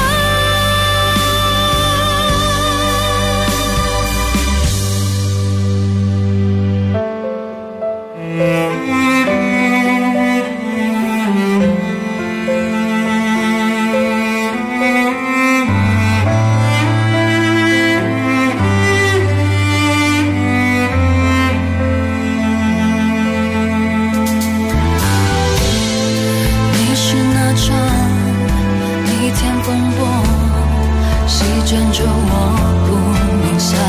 你是那场逆天风波，席卷着我不明下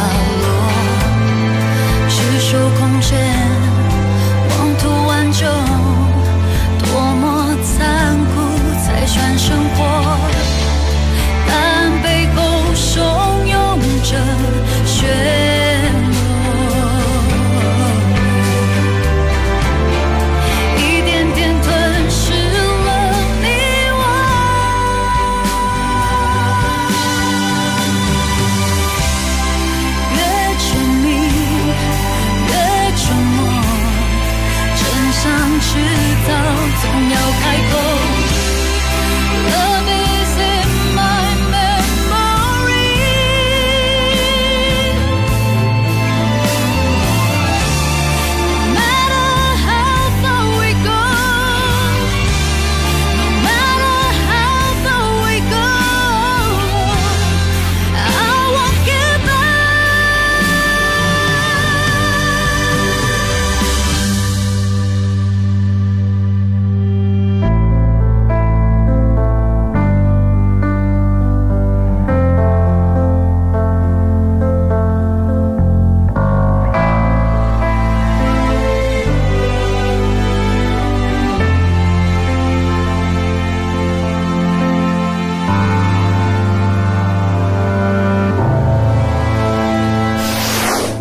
落，赤手空拳妄图挽救，多么残酷才算生活，但背后汹涌着漩涡，一点点吞噬了你我。越沉迷越折磨，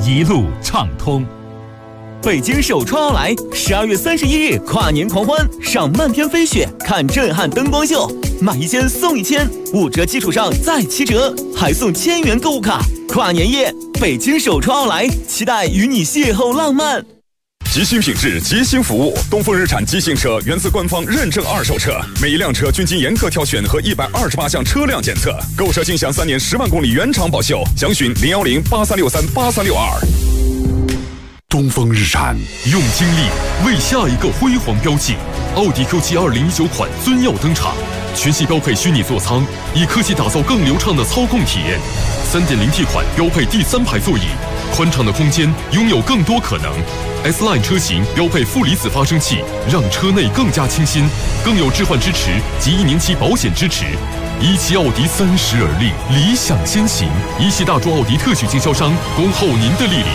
一路畅通。 北京首创奥莱12月31日跨年狂欢，赏漫天飞雪，看震撼灯光秀，买1件送1千，5折基础上再7折，还送1000元购物卡。跨年夜，北京首创奥莱，期待与你邂逅浪漫。 极星品质，极星服务，东风日产极星车源自官方认证二手车，每一辆车均经严格挑选和128项车辆检测，购车尽享3年10万公里原厂保修，详询01083638362。 东风日产用精力为下一个辉煌标记，奥迪 Q7 2019款尊耀登场，全系标配虚拟座舱，以科技打造更流畅的操控体验。3.0T 款标配第3排座椅，宽敞的空间拥有更多可能。S-Line 车型标配负离子发生器，让车内更加清新，更有置换支持及1年期保险支持。17奥迪30而立，理想先行。17大众奥迪特许经销商，恭候您的莅临。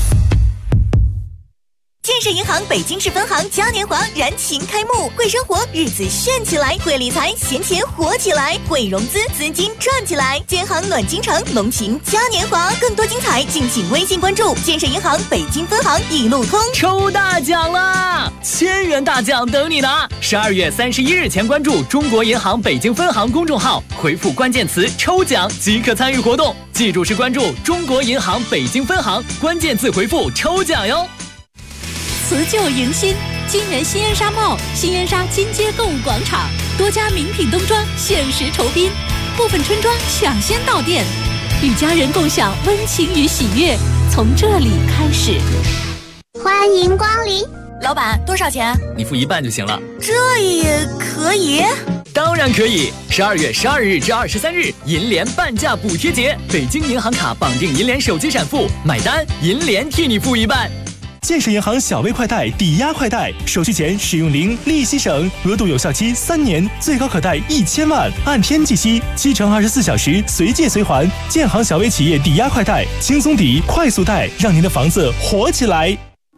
建设银行北京市分行嘉年华燃情开幕，会生活日子炫起来，会理财闲钱活起来，会融资资金赚起来。建行暖京城浓情嘉年华，更多精彩敬请微信关注建设银行北京分行一路通。 抽大奖啦！1000元大奖等你拿！12月31日前关注中国银行北京分行公众号，回复关键词抽奖即可参与活动。记住是关注中国银行北京分行，关键字回复抽奖哟。 辞旧迎新，金源新烟纱帽、新烟纱金街购物广场，多家名品冬装限时酬宾，部分春装抢先到店，与家人共享温情与喜悦，从这里开始。 欢迎光临， 老板多少钱？ 你付1半就行了。 这也可以？ 当然可以。12月12日至23日，银联半价补贴节，北京银行卡绑定银联手机闪付，买单银联替你付1半。 建设银行小微快贷抵押快贷，手续钱使用零，利息省，额度有效期3年，最高可贷1000万，按天计息，7乘24小时随借随还。建行小微企业抵押快贷，轻松抵，快速贷，让您的房子活起来。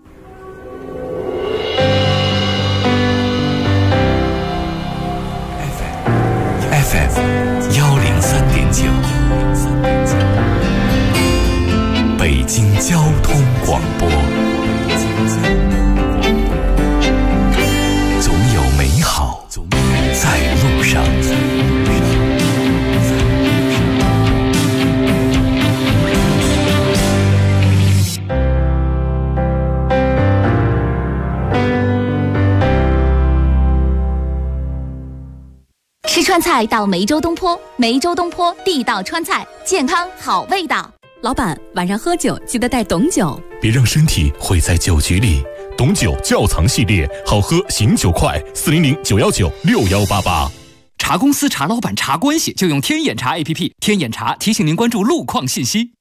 FM 103.9，北京交通广播。总有美好在路上。 吃川菜到梅州东坡，梅州东坡地道川菜，健康好味道。 老板，晚上喝酒记得带董酒， 别让身体毁在酒局里。董酒窖藏系列，好喝醒酒快，400-919-6188。 查公司、查老板、查关系，就用天眼查 APP。天眼查提醒您关注路况信息。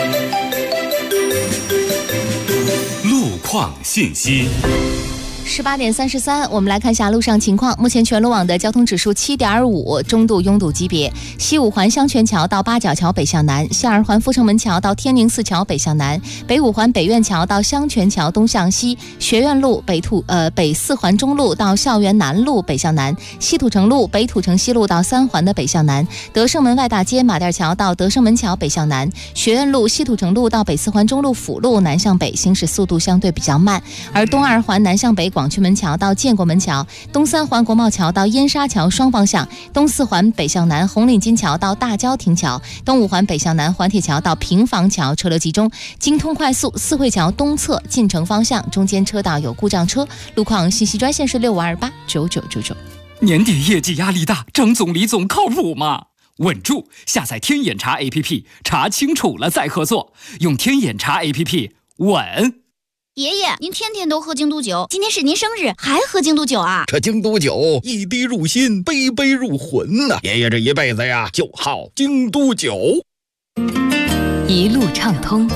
路况信息。 18点33，我们来看一下路上情况。目前全路网的交通指数7.5，中度拥堵级别。西五环香泉桥到八角桥北向南，西二环阜成门桥到天宁寺桥北向南，北五环北苑桥到香泉桥东向西，学院路北四环中路到校园南路北向南，西土城路北土城西路到3环的北向南，德胜门外大街马甸桥到德胜门桥北向南，学院路西土城路到北四环中路辅路南向北行驶速度相对比较慢，而东二环南向北广渠门桥到建国门桥，东三环国贸桥到燕莎桥双方向，东四环北向南红领巾桥到大郊亭桥，东五环北向南环铁桥到平房桥车流集中，京通快速四惠桥东侧进城方向中间车道有故障车。路况信息专线是65289999。 年底业绩压力大，张总李总靠谱吗？稳住，下载天眼查 APP， 查清楚了再合作，用天眼查 APP 稳。 爷爷，您天天都喝京都酒，今天是您生日，还喝京都酒啊？ 这京都酒一滴入心，杯杯入魂呐！爷爷这一辈子呀，就好京都酒。 一路畅通。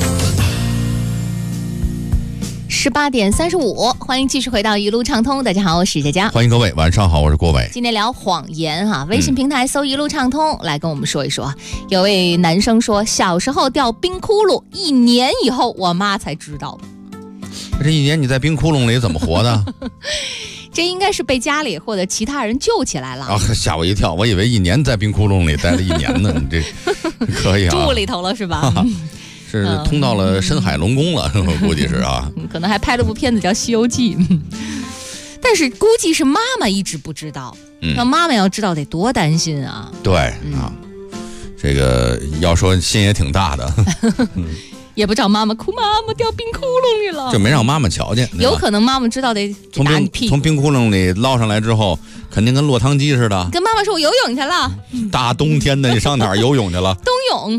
18点35，欢迎继续回到一路畅通。大家好，我是佳佳。 欢迎各位，晚上好，我是郭伟。 今天聊谎言哈，微信平台搜一路畅通，来跟我们说一说。有位男生说，小时候掉冰窟窿，1年以后我妈才知道。 这1年你在冰窟窿里怎么活的？ 这应该是被家里或者其他人救起来了啊！吓我一跳，我以为1年在冰窟窿里待了1年呢。你这可以啊， 住里头了是吧？ 是通到了深海龙宫了，我估计是啊。 可能还拍了部片子叫《西游记》。但是估计是妈妈一直不知道，那妈妈要知道得多担心啊！ 对啊，这个要说心也挺大的， 也不找妈妈哭，妈妈掉冰窟窿里了， 就没让妈妈瞧见。 有可能妈妈知道得打你屁股， 从冰窟窿里捞上来之后，肯定跟落汤鸡似的。 跟妈妈说我游泳去了。 大冬天的，你上哪儿游泳去了？ 冬泳。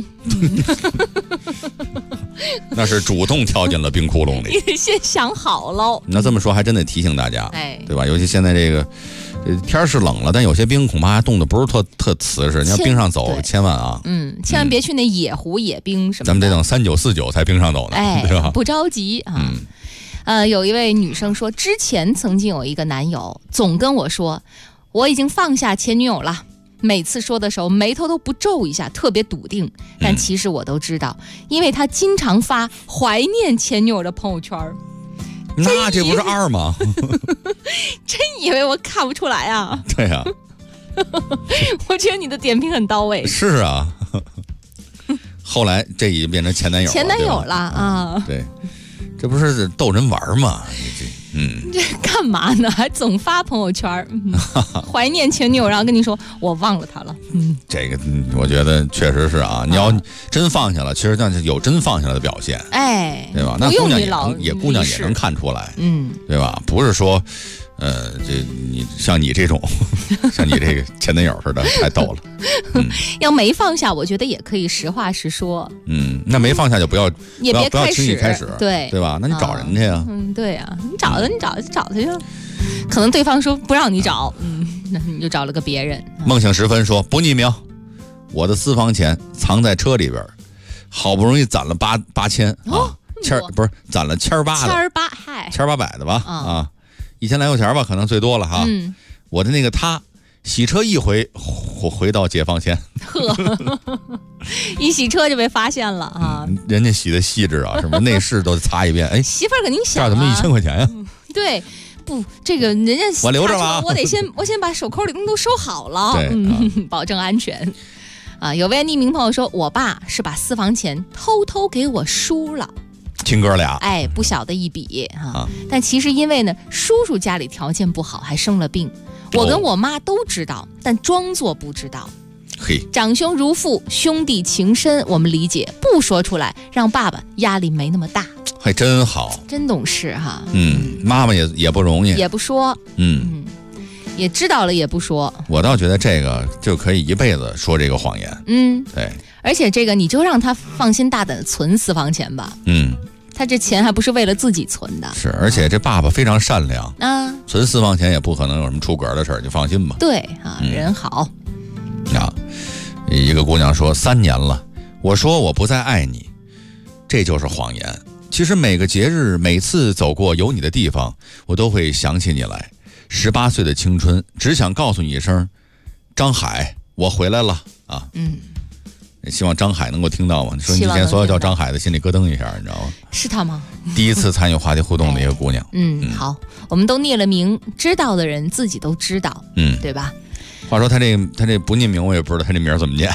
那是主动跳进了冰窟窿里。 你得先想好喽。 那这么说还真得提醒大家，对吧？尤其现在这个天是冷了，但有些冰恐怕还冻得不是特瓷实。你要冰上走，千万啊， 千万别去那野湖野冰什么的。 咱们得等3949才冰上走呢，对吧？ 不着急啊。有一位女生说，之前曾经有一个男友总跟我说，我已经放下前女友了。每次说的时候眉头都不皱一下，特别笃定。但其实我都知道，因为他经常发怀念前女友的朋友圈。 那这不是二吗？ 真以为我看不出来啊？ 对啊。 我觉得你的点评很到位。 是啊。后来这已经变成前男友了。 前男友了啊。 对，这不是逗人玩吗？ 这干嘛呢？还总发朋友圈，怀念前女友，然后跟你说我忘了她了。 这个我觉得确实是啊。你要真放下了，其实那是有真放下来的表现，对吧？那姑娘也能看出来，对吧？不是说，这你像你这种，像你这个前男友似的，太逗了。 要没放下，我觉得也可以实话实说。 那没放下就不要轻易开始， 对吧？那你找人去呀。 对呀，你找他去了。可能对方说不让你找，那你就找了个别人。 梦醒时分说不匿名，我的私房钱藏在车里边，好不容易攒了8000啊，不是攒了1800的吧啊，1000来块钱吧，可能最多了哈。我的那个他洗车一回到解放前， 一洗车就被发现了啊！ 人家洗的细致啊，什么内饰都擦一遍。哎， 媳妇儿肯定想啊， 这怎么1000块钱呀？ 对，不，这个人家我留着了， 我先把手扣里都收好了，保证安全。啊，有位匿名朋友说，我爸是把私房钱偷偷给我叔了。 亲哥俩， 不小的一笔哈。但其实因为呢，叔叔家里条件不好，还生了病。我跟我妈都知道，但装作不知道。长兄如父，兄弟情深，我们理解，不说出来，让爸爸压力没那么大。 还真好， 真懂事哈。 妈妈也不容易， 也不说，也知道了也不说。 我倒觉得这个就可以一辈子说这个谎言。对。 而且这个你就让他放心大胆的存私房钱吧。他这钱还不是为了自己存的。 是，而且这爸爸非常善良啊， 存私房钱也不可能有什么出格的事儿，就放心吧。 对啊，人好。 一个姑娘说3年了，我说我不再爱你，这就是谎言。其实每个节日，每次走过有你的地方，我都会想起你来。18岁的青春，只想告诉你一声，张海，我回来了啊。希望张海能够听到嘛？说你之前所有叫张海的心里咯噔一下，你知道吗？ 是他吗？ 第一次参与话题互动的一个姑娘。 好，我们都匿了名，知道的人自己都知道，对吧？ 话说他这不匿名，我也不知道他这名怎么念。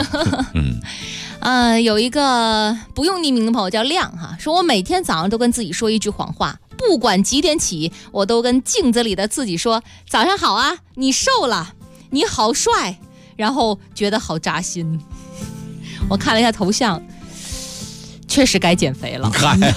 有一个不用匿名的朋友叫亮哈，说我每天早上都跟自己说一句谎话，不管几点起，我都跟镜子里的自己说早上好啊，你瘦了，你好帅，然后觉得好扎心。我看了一下头像，确实该减肥了。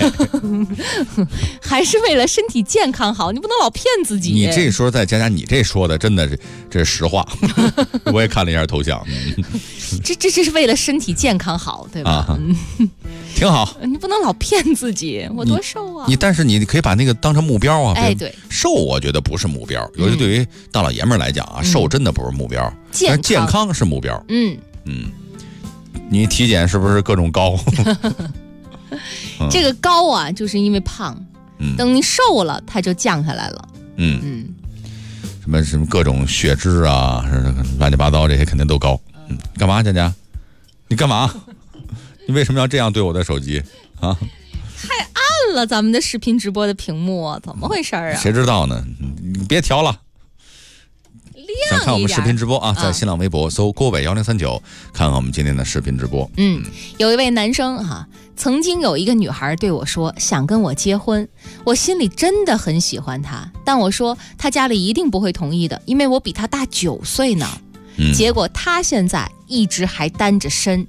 还是为了身体健康好，你不能老骗自己。 你这时候再加你这说的，真的是这是实话。我也看了一下头像， 这是为了身体健康好，对吧？ 挺好。 你不能老骗自己，我多瘦啊！ 但是你可以把那个当成目标啊。 对， 瘦我觉得不是目标，尤其对于大老爷们来讲啊，瘦真的不是目标，但是健康是目标。你体检是不是各种高？ 这个高啊，就是因为胖。等你瘦了，它就降下来了。什么各种血脂啊，乱七八糟这些肯定都高。干嘛，佳佳？你干嘛？你为什么要这样对我的手机啊？ 太暗了，咱们的视频直播的屏幕，怎么回事啊？ 谁知道呢？你别调了。 想看我们视频直播啊，在新浪微博搜郭伟1039，看看我们今天的视频直播。 有一位男生曾经有一个女孩对我说想跟我结婚，我心里真的很喜欢她，但我说她家里一定不会同意的，因为我比她大9岁呢。结果她现在一直还单着身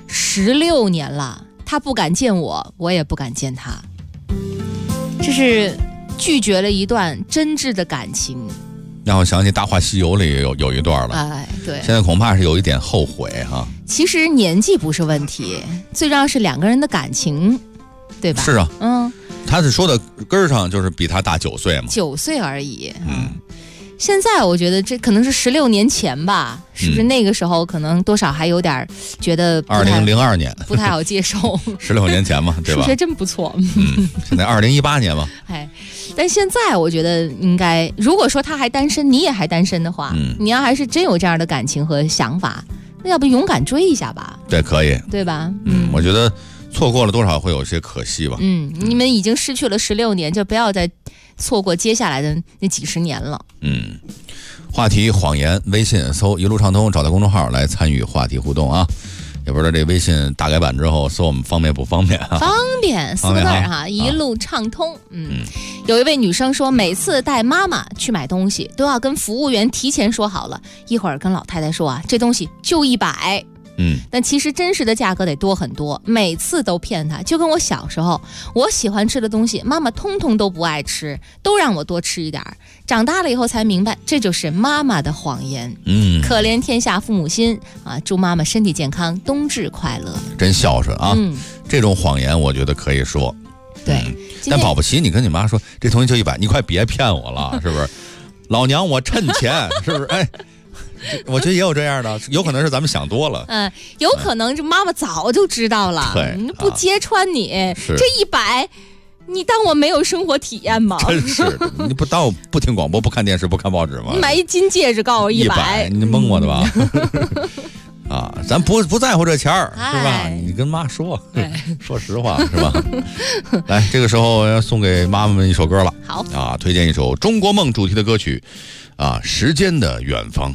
，16年了，她不敢见我，我也不敢见她。这是拒绝了一段真挚的感情， 让我想起《大话西游》里有一段了。 对， 现在恐怕是有一点后悔哈。 其实年纪不是问题，最重要是2个人的感情，对吧？ 是啊，他是说的根儿上就是比他大9岁嘛 ，9岁而已。现在我觉得这可能是16年前吧，是不是那个时候可能多少还有点觉得 2002年不太好接受 16年前嘛，对吧？ 数学真不错。 现在2018年嘛。 但现在我觉得应该，如果说他还单身，你也还单身的话，你要还是真有这样的感情和想法，那要不勇敢追一下吧？ 对，可以， 对吧？ 我觉得错过了多少会有些可惜吧。 你们已经失去了16年，就不要再错过接下来的那几十年了。 话题谎言，微信搜一路畅通，找到公众号来参与话题互动啊。也不知道这微信大改版之后搜我们方便不方便啊？ 方便，4个字一路畅通。有一位女生说，每次带妈妈去买东西都要跟服务员提前说好了，一会儿跟老太太说这东西就100。但其实真实的价格得多很多，每次都骗她。就跟我小时候，我喜欢吃的东西妈妈通通都不爱吃，都让我多吃一点。长大了以后才明白，这就是妈妈的谎言。可怜天下父母心啊！祝妈妈身体健康，冬至快乐。 真孝顺啊！这种谎言我觉得可以说。 对， 但保不齐你跟你妈说这东西就100，你快别骗我了，是不是？老娘我趁钱，是不是？我觉得也有这样的，有可能是咱们想多了。 有可能这妈妈早就知道了，不揭穿你，这100，你当我没有生活体验吗？ 真是的，你不当我不听广播、不看电视、不看报纸吗？ 你买一金戒指告我100， 你蒙我的吧？咱不在乎这钱儿，是吧？你跟妈说，说实话，是吧？来，这个时候要送给妈妈们一首歌了。 好推荐一首中国梦主题的歌曲，时间的远方。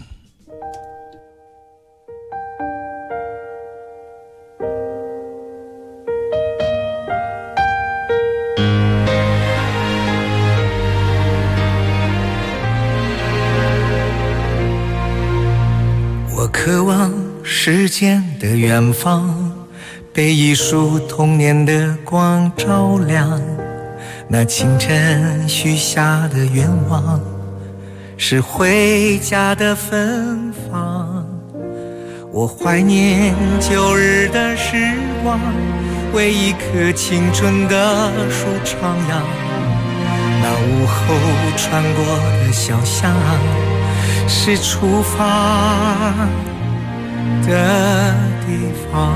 我渴望时间的远方，被一束童年的光照亮。那清晨许下的愿望，是回家的芬芳。我怀念旧日的时光，为一棵青春的树徜徉。那午后穿过的小巷，是出发的地方。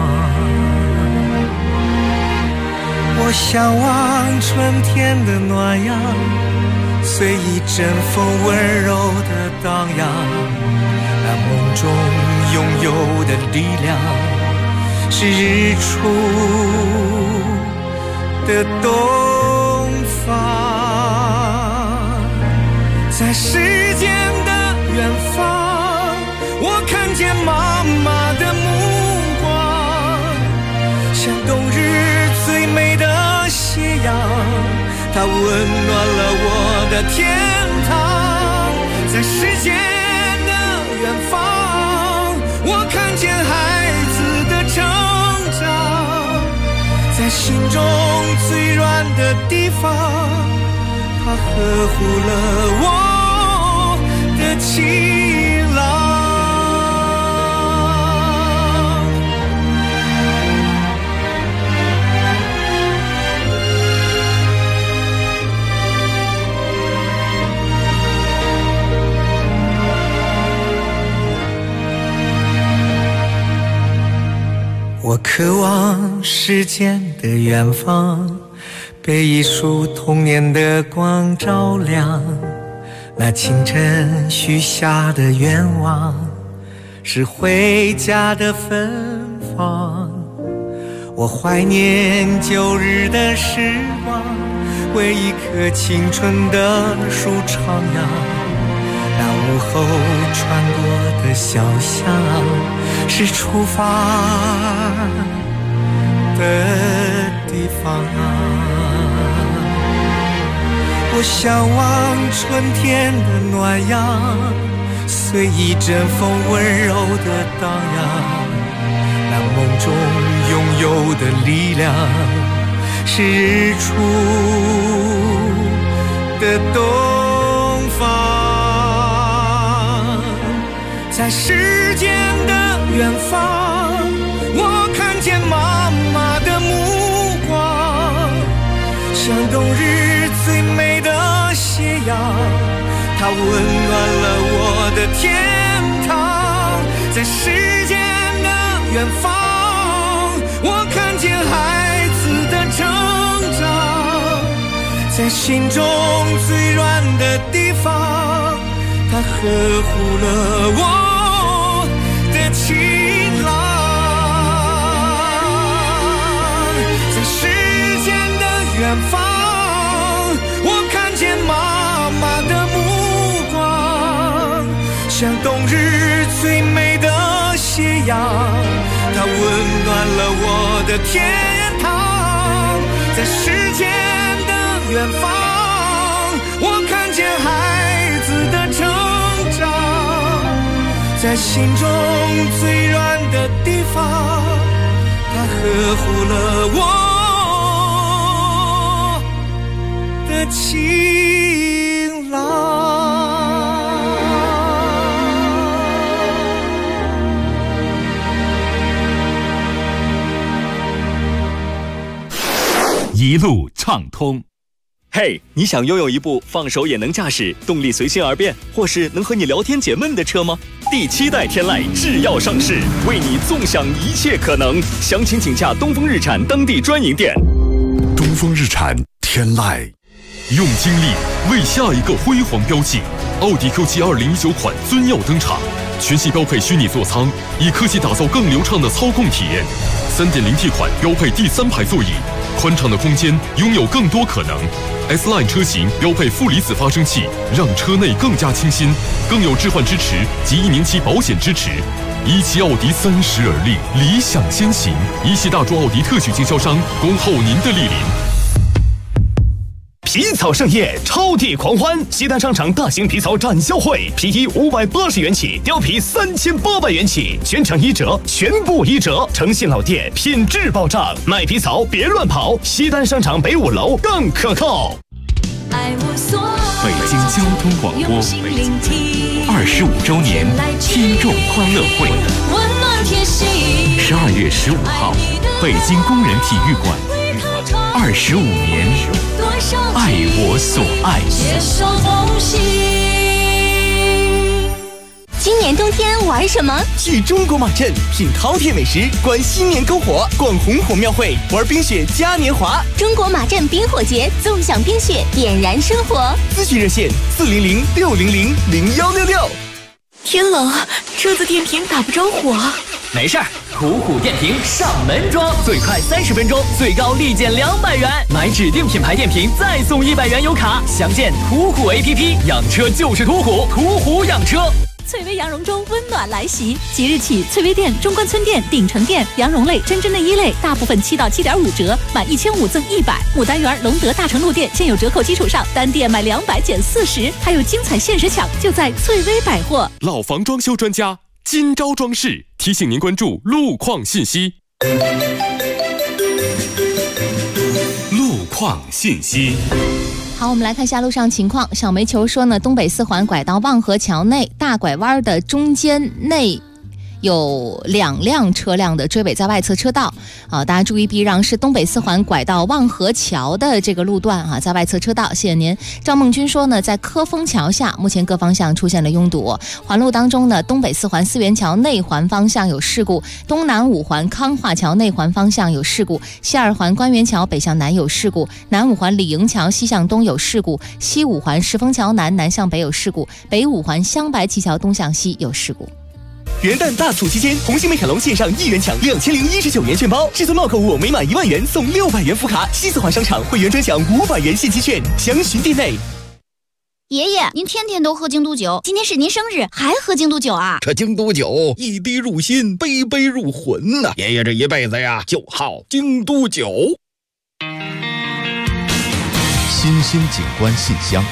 我向往春天的暖阳，随一阵风温柔的荡漾。那梦中拥有的力量，是日出的东方。在时间的远方，我看见妈妈的目光，像冬日最美的斜阳，它温暖了我的天堂。在时间的远方，我看见孩子的成长，在心中最软的地方，它呵护了我的情郎。我渴望时间的远方，被一束童年的光照亮。那清晨许下的愿望，是回家的芬芳。我怀念旧日的时光，为一棵青春的树徜徉。 那午后穿过的小巷，是出发的地方啊。我向往春天的暖阳，随一阵风温柔的荡漾。那梦中拥有的力量，是日出的东方。在时间的远方，我看见妈妈的目光，像冬日最美的斜阳，它温暖了我的天堂。在时间的远方，我看见孩子的成长，在心中最软的地方，它呵护了我的情郎。在时间的远方，我看见妈妈的目光，像冬日最美的斜阳，它温暖了我的天堂。在时间的远方，我看见孩子的成长，在心中最软的地方，它呵护了我的情郎。 一路畅通。 嘿，你想拥有一部放手也能驾驶、动力随心而变，或是能和你聊天解闷的车吗？第7代天籁制药上市，为你纵享一切可能。详情请洽东风日产当地专营店。 东风日产天籁，用精力为下一个辉煌标记。奥迪 Q7 2019款尊耀登场，全系标配虚拟座舱，以科技打造更流畅的操控体验。3.0T 款标配第3排座椅，宽敞的空间拥有更多可能。S-Line 车型标配负离子发生器，让车内更加清新，更有置换支持及1年期保险支持。17奥迪30而立，理想先行。17大众奥迪特许经销商，恭候您的莅临。 皮草盛宴，超地狂欢！西单商场大型皮草展销会，皮衣580元起，貂皮3800元起，全场1折，全部1折。诚信老店，品质保障，买皮草别乱跑。西单商场北5楼更可靠。 北京交通广播25周年听众欢乐会，12月15号，北京工人体育馆，25年，爱我所爱。 今年冬天玩什么？ 去中国马镇品饕餮美食，观新年篝火，逛红火庙会，玩冰雪嘉年华。 中国马镇冰火节，纵享冰雪，点燃生活。 咨询热线400-600-0166。 天冷，车子电瓶打不着火。 没事儿，虎虎电瓶上门装，最快30分钟，最高立减200元。买指定品牌电瓶再送100元油卡。详见途虎 APP， 养车就是途虎，途虎养车。 翠微羊绒中温暖来袭，即日起，翠微店、中关村店、鼎城店羊绒类、针织内衣类大部分7到7.5折，满1500赠100。牡丹园、隆德大成路店现有折扣基础上，单店买200减40，还有精彩限时抢，就在翠微百货。 老房装修专家今朝装饰提醒您关注路况信息。路况信息。 好，我们来看一下路上情况。小煤球说呢，东北4环拐到望河桥内大拐弯的中间内有2辆车辆的追尾在外侧车道大家注意避让，是东北4环拐到望河桥的这个路段在外侧车道，谢谢您。赵梦军说呢，在科丰桥下目前各方向出现了拥堵，环路当中呢，东北4环四元桥内环方向有事故，东南5环康化桥内环方向有事故，西2环官园桥北向南有事故，南5环李营桥西向东有事故，西5环石峰桥南南向北有事故，北5环香白旗桥东向西有事故。 元旦大促期间，红星美凯龙线上1元抢2019元券包，至尊帽购物每满1万元送600元福卡，西4环商场会员专享500元现金券，详询店内。 爷爷，您天天都喝京都酒，今天是您生日，还喝京都酒啊？ 这京都酒一滴入心，杯杯入魂呐！爷爷这一辈子呀，就好京都酒。 新兴景观信箱。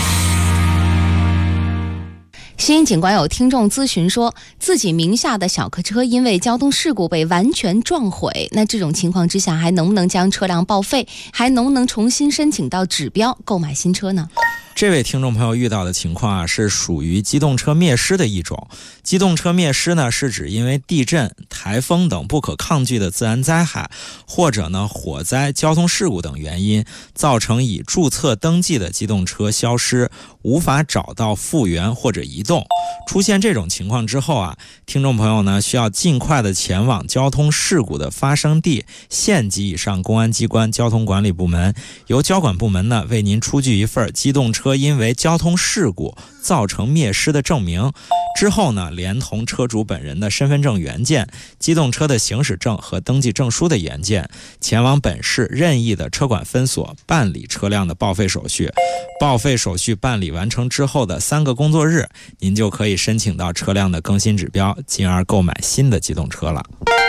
新警官有听众咨询说，自己名下的小客车因为交通事故被完全撞毁，那这种情况之下还能不能将车辆报废，还能不能重新申请到指标购买新车呢？ 这位听众朋友遇到的情况啊，是属于机动车灭失的一种。机动车灭失呢，是指因为地震、台风等不可抗拒的自然灾害，或者呢火灾、交通事故等原因，造成已注册登记的机动车消失，无法找到复原或者移动。出现这种情况之后啊，听众朋友呢需要尽快的前往交通事故的发生地县级以上公安机关交通管理部门，由交管部门呢为您出具一份机动车因为交通事故造成灭失的证明，之后呢连同车主本人的身份证原件、机动车的行驶证和登记证书的原件，前往本市任意的车管分所办理车辆的报废手续。报废手续办理完成之后的3个工作日，您就可以申请到车辆的更新指标，进而购买新的机动车了。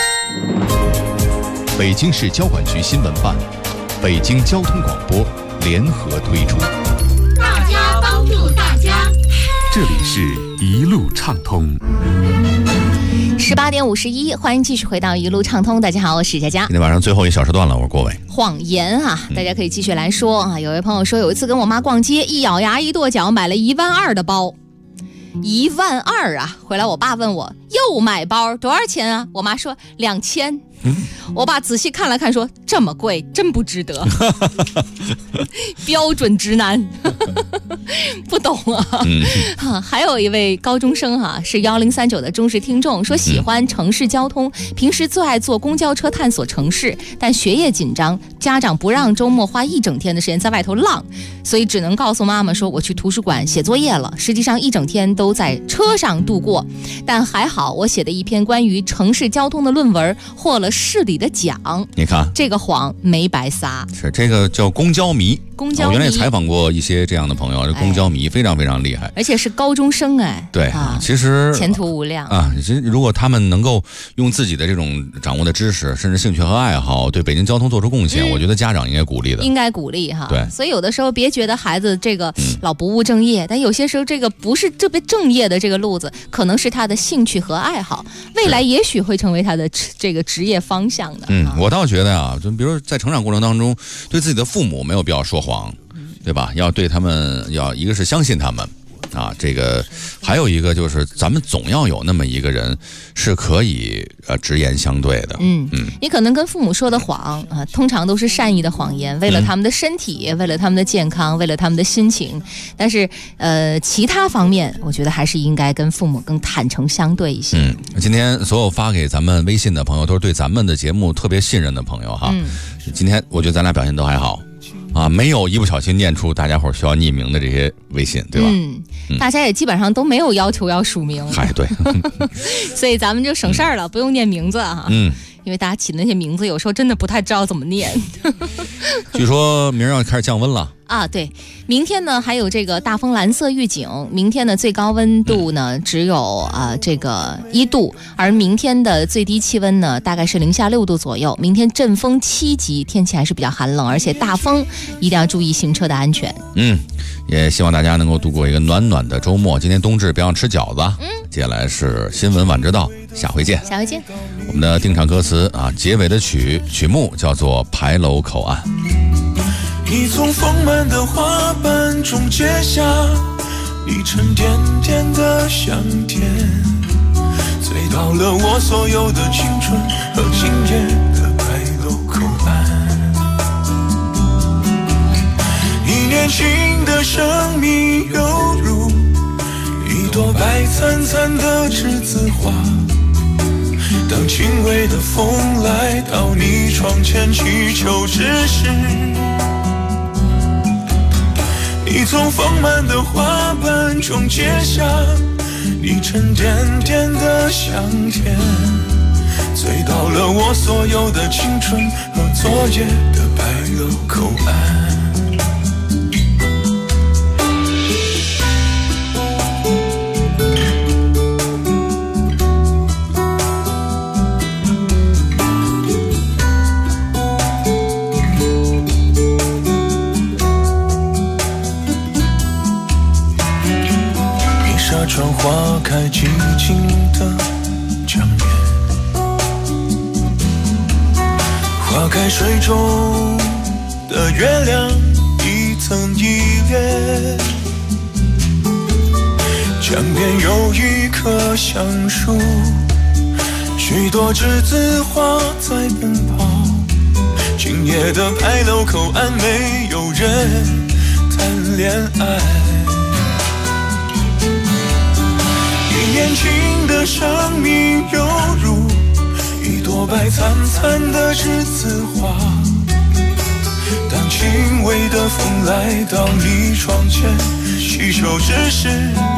北京市交管局新闻办、北京交通广播联合推出。 大家帮助大家， 这里是一路畅通。 18点51，欢迎继续回到一路畅通。大家好，我是佳佳。 今天晚上最后一小时段了，我是郭伟。 谎言啊，大家可以继续来说啊。有位朋友说，有一次跟我妈逛街，一咬牙一跺脚，买了12000的包。12000啊！回来我爸问我又买包多少钱啊？我妈说2000。我爸仔细看了看说，这么贵真不值得。标准直男。不懂啊。还有一位高中生是1039的忠实听众，说喜欢城市交通，平时最爱坐公交车探索城市，但学业紧张，家长不让周末花1整天的时间在外头浪，所以只能告诉妈妈说我去图书馆写作业了，实际上1整天都在车上度过。但还好我写的一篇关于城市交通的论文获了市里的奖，你看这个谎没白撒。 是这个叫公交迷。 公交迷， 我原来也采访过一些这样的朋友，这公交迷非常非常厉害， 而且是高中生对其实前途无量其实如果他们能够用自己的这种掌握的知识，甚至兴趣和爱好，对北京交通做出贡献，我觉得家长应该鼓励的， 应该鼓励对， 所以有的时候别觉得孩子这个老不务正业，但有些时候这个不是特别正业的这个路子，可能是他的兴趣和爱好，未来也许会成为他的这个职业方向的。 我倒觉得就比如在成长过程当中，对自己的父母没有必要说谎，对吧？要对他们，要一个是相信他们这个还有一个就是咱们总要有那么一个人是可以直言相对的。 你可能跟父母说的谎通常都是善意的谎言，为了他们的身体，为了他们的健康，为了他们的心情。但是其他方面我觉得还是应该跟父母更坦诚相对一些。 今天所有发给咱们微信的朋友都是对咱们的节目特别信任的朋友哈。今天我觉得咱俩表现都还好没有一不小心念出大家伙需要匿名的这些微信，对吧？ 大家也基本上都没有要求要署名。 对。 所以咱们就省事儿了，不用念名字因为大家起的那些名字有时候真的不太知道怎么念。 据说明儿要开始降温了对，明天呢还有这个大风蓝色预警，明天的最高温度呢只有这个1度，而明天的最低气温呢大概是零下6度左右。明天阵风7级，天气还是比较寒冷，而且大风，一定要注意行车的安全。 也希望大家能够度过一个暖暖的周末。今天冬至别忘吃饺子。接下来是新闻晚知道，下回见。我们的定场歌词结尾的曲目叫做《牌楼口岸》。 你从丰满的花瓣中结下一沉甸甸的香甜，醉到了我所有的青春和今夜的牌楼口岸。你年轻的生命犹如一朵白灿灿的栀子花，当轻微的风来到你窗前祈求之时，你从丰满的花瓣中结下一沉甸甸的香甜，醉到了我所有的青春和昨夜的牌楼口岸。 还寂静的讲演，花开水中的月亮一层一列，江边有一棵橡树，许多栀子花在奔跑，今夜的牌楼口岸没有人谈恋爱，一年轻的生命犹如一朵白灿灿的栀子花，当轻微的风来到你窗前，祈求之时，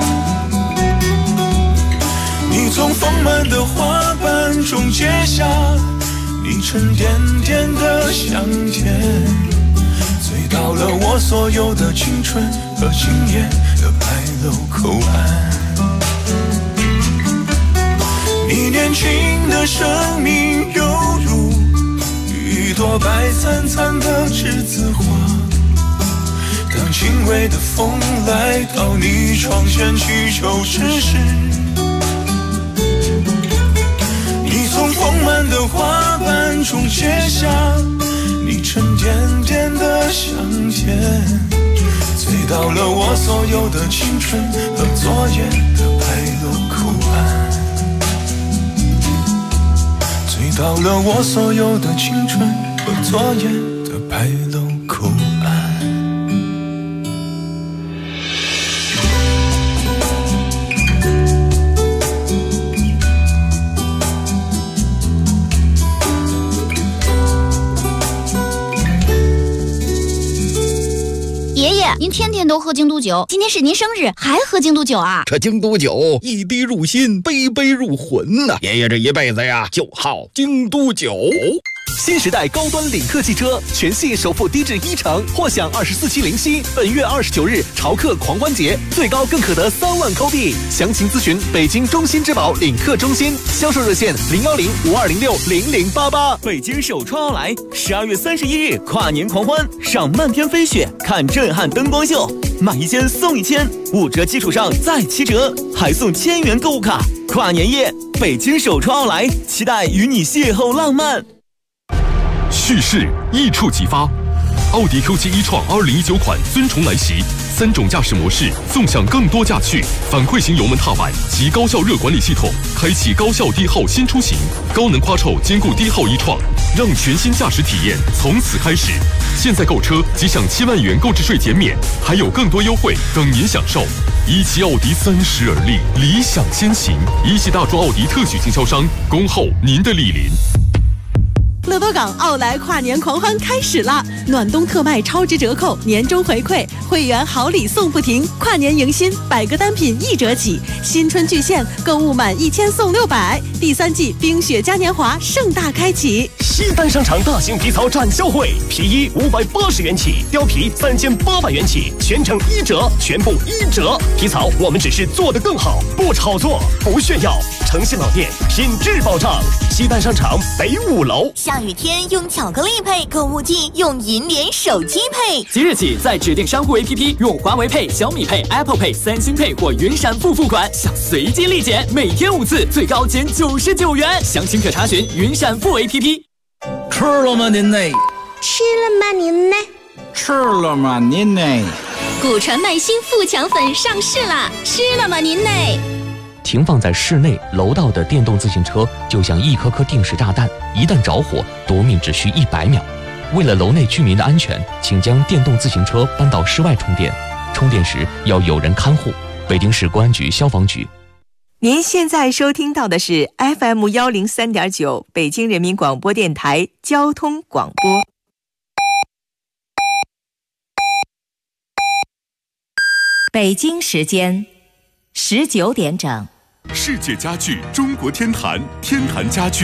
你从丰满的花瓣中揭下你沉甸甸的香甜，醉到了我所有的青春和今夜的牌楼口岸。你年轻的生命犹如一朵白灿灿的栀子花，当轻微的风来到你窗前，祈求之时，你从丰满的花瓣中揭下你沉甸甸的香甜，醉到了我所有的青春和昨夜的牌楼口岸，醉到了我所有的青春和昨夜的牌楼口岸。 爷爷，您天天都喝京都酒，今天是您生日，还喝京都酒啊？ 这京都酒一滴入心，杯杯入魂呐！爷爷这一辈子呀，就好京都酒。 新时代高端领克汽车全系首付低至1成，或享24期零息。本月29日潮客狂欢节，最高更可得3万扣币。详情咨询北京中心之宝领克中心，销售热线010-5206-0088。北京首创奥莱12月31日跨年狂欢，赏漫天飞雪，看震撼灯光秀，买1件送1千，5折基础上再7折，还送1000元购物卡。跨年夜，北京首创奥莱，期待与你邂逅浪漫。 蓄势一触即发，奥迪 Q7 e-tron 2019款尊崇来袭，3种驾驶模式纵享更多驾趣，反馈型油门踏板及高效热管理系统，开启高效低耗新出行，高能 Quattro 兼顾低耗e-tron，让全新驾驶体验从此开始。现在购车即享7万元购置税减免，还有更多优惠等您享受。17奥迪30而立，理想先行。17大众奥迪特许经销商，恭候您的莅临。 乐多港奥莱跨年狂欢开始啦！暖冬特卖超值折扣，年终回馈，会员好礼送不停，跨年迎新，100个单品1折起，新春巨献，购物满1000送600，第3季冰雪嘉年华盛大开启。 西单商场大型皮草展销会，皮衣580元起，貂皮3800元起，全程1折，全部1折。皮草我们只是做得更好，不炒作，不炫耀。诚信老店，品质保障。西单商场北5楼。 下雨天用巧克力配，购物季用银联手机配。 即日起，在指定商户 APP 用华为 Pay、小米 Pay、Apple Pay、三星 Pay 或云闪付付款，享随机立减，每天5次，最高减99元。详情可查询云闪付 APP。 吃了吗您呢？ 吃了吗您呢？ 吃了吗您呢？ 古传麦新富强粉上市啦！吃了吗您呢？ 停放在室内楼道的电动自行车就像一颗颗定时炸弹，一旦着火，夺命只需100秒。为了楼内居民的安全，请将电动自行车搬到室外充电，充电时要有人看护。北京市公安局消防局。 您现在收听到的是 FM103.9 北京人民广播电台交通广播。北京时间19点整。 世界家具中国天坛，天坛家具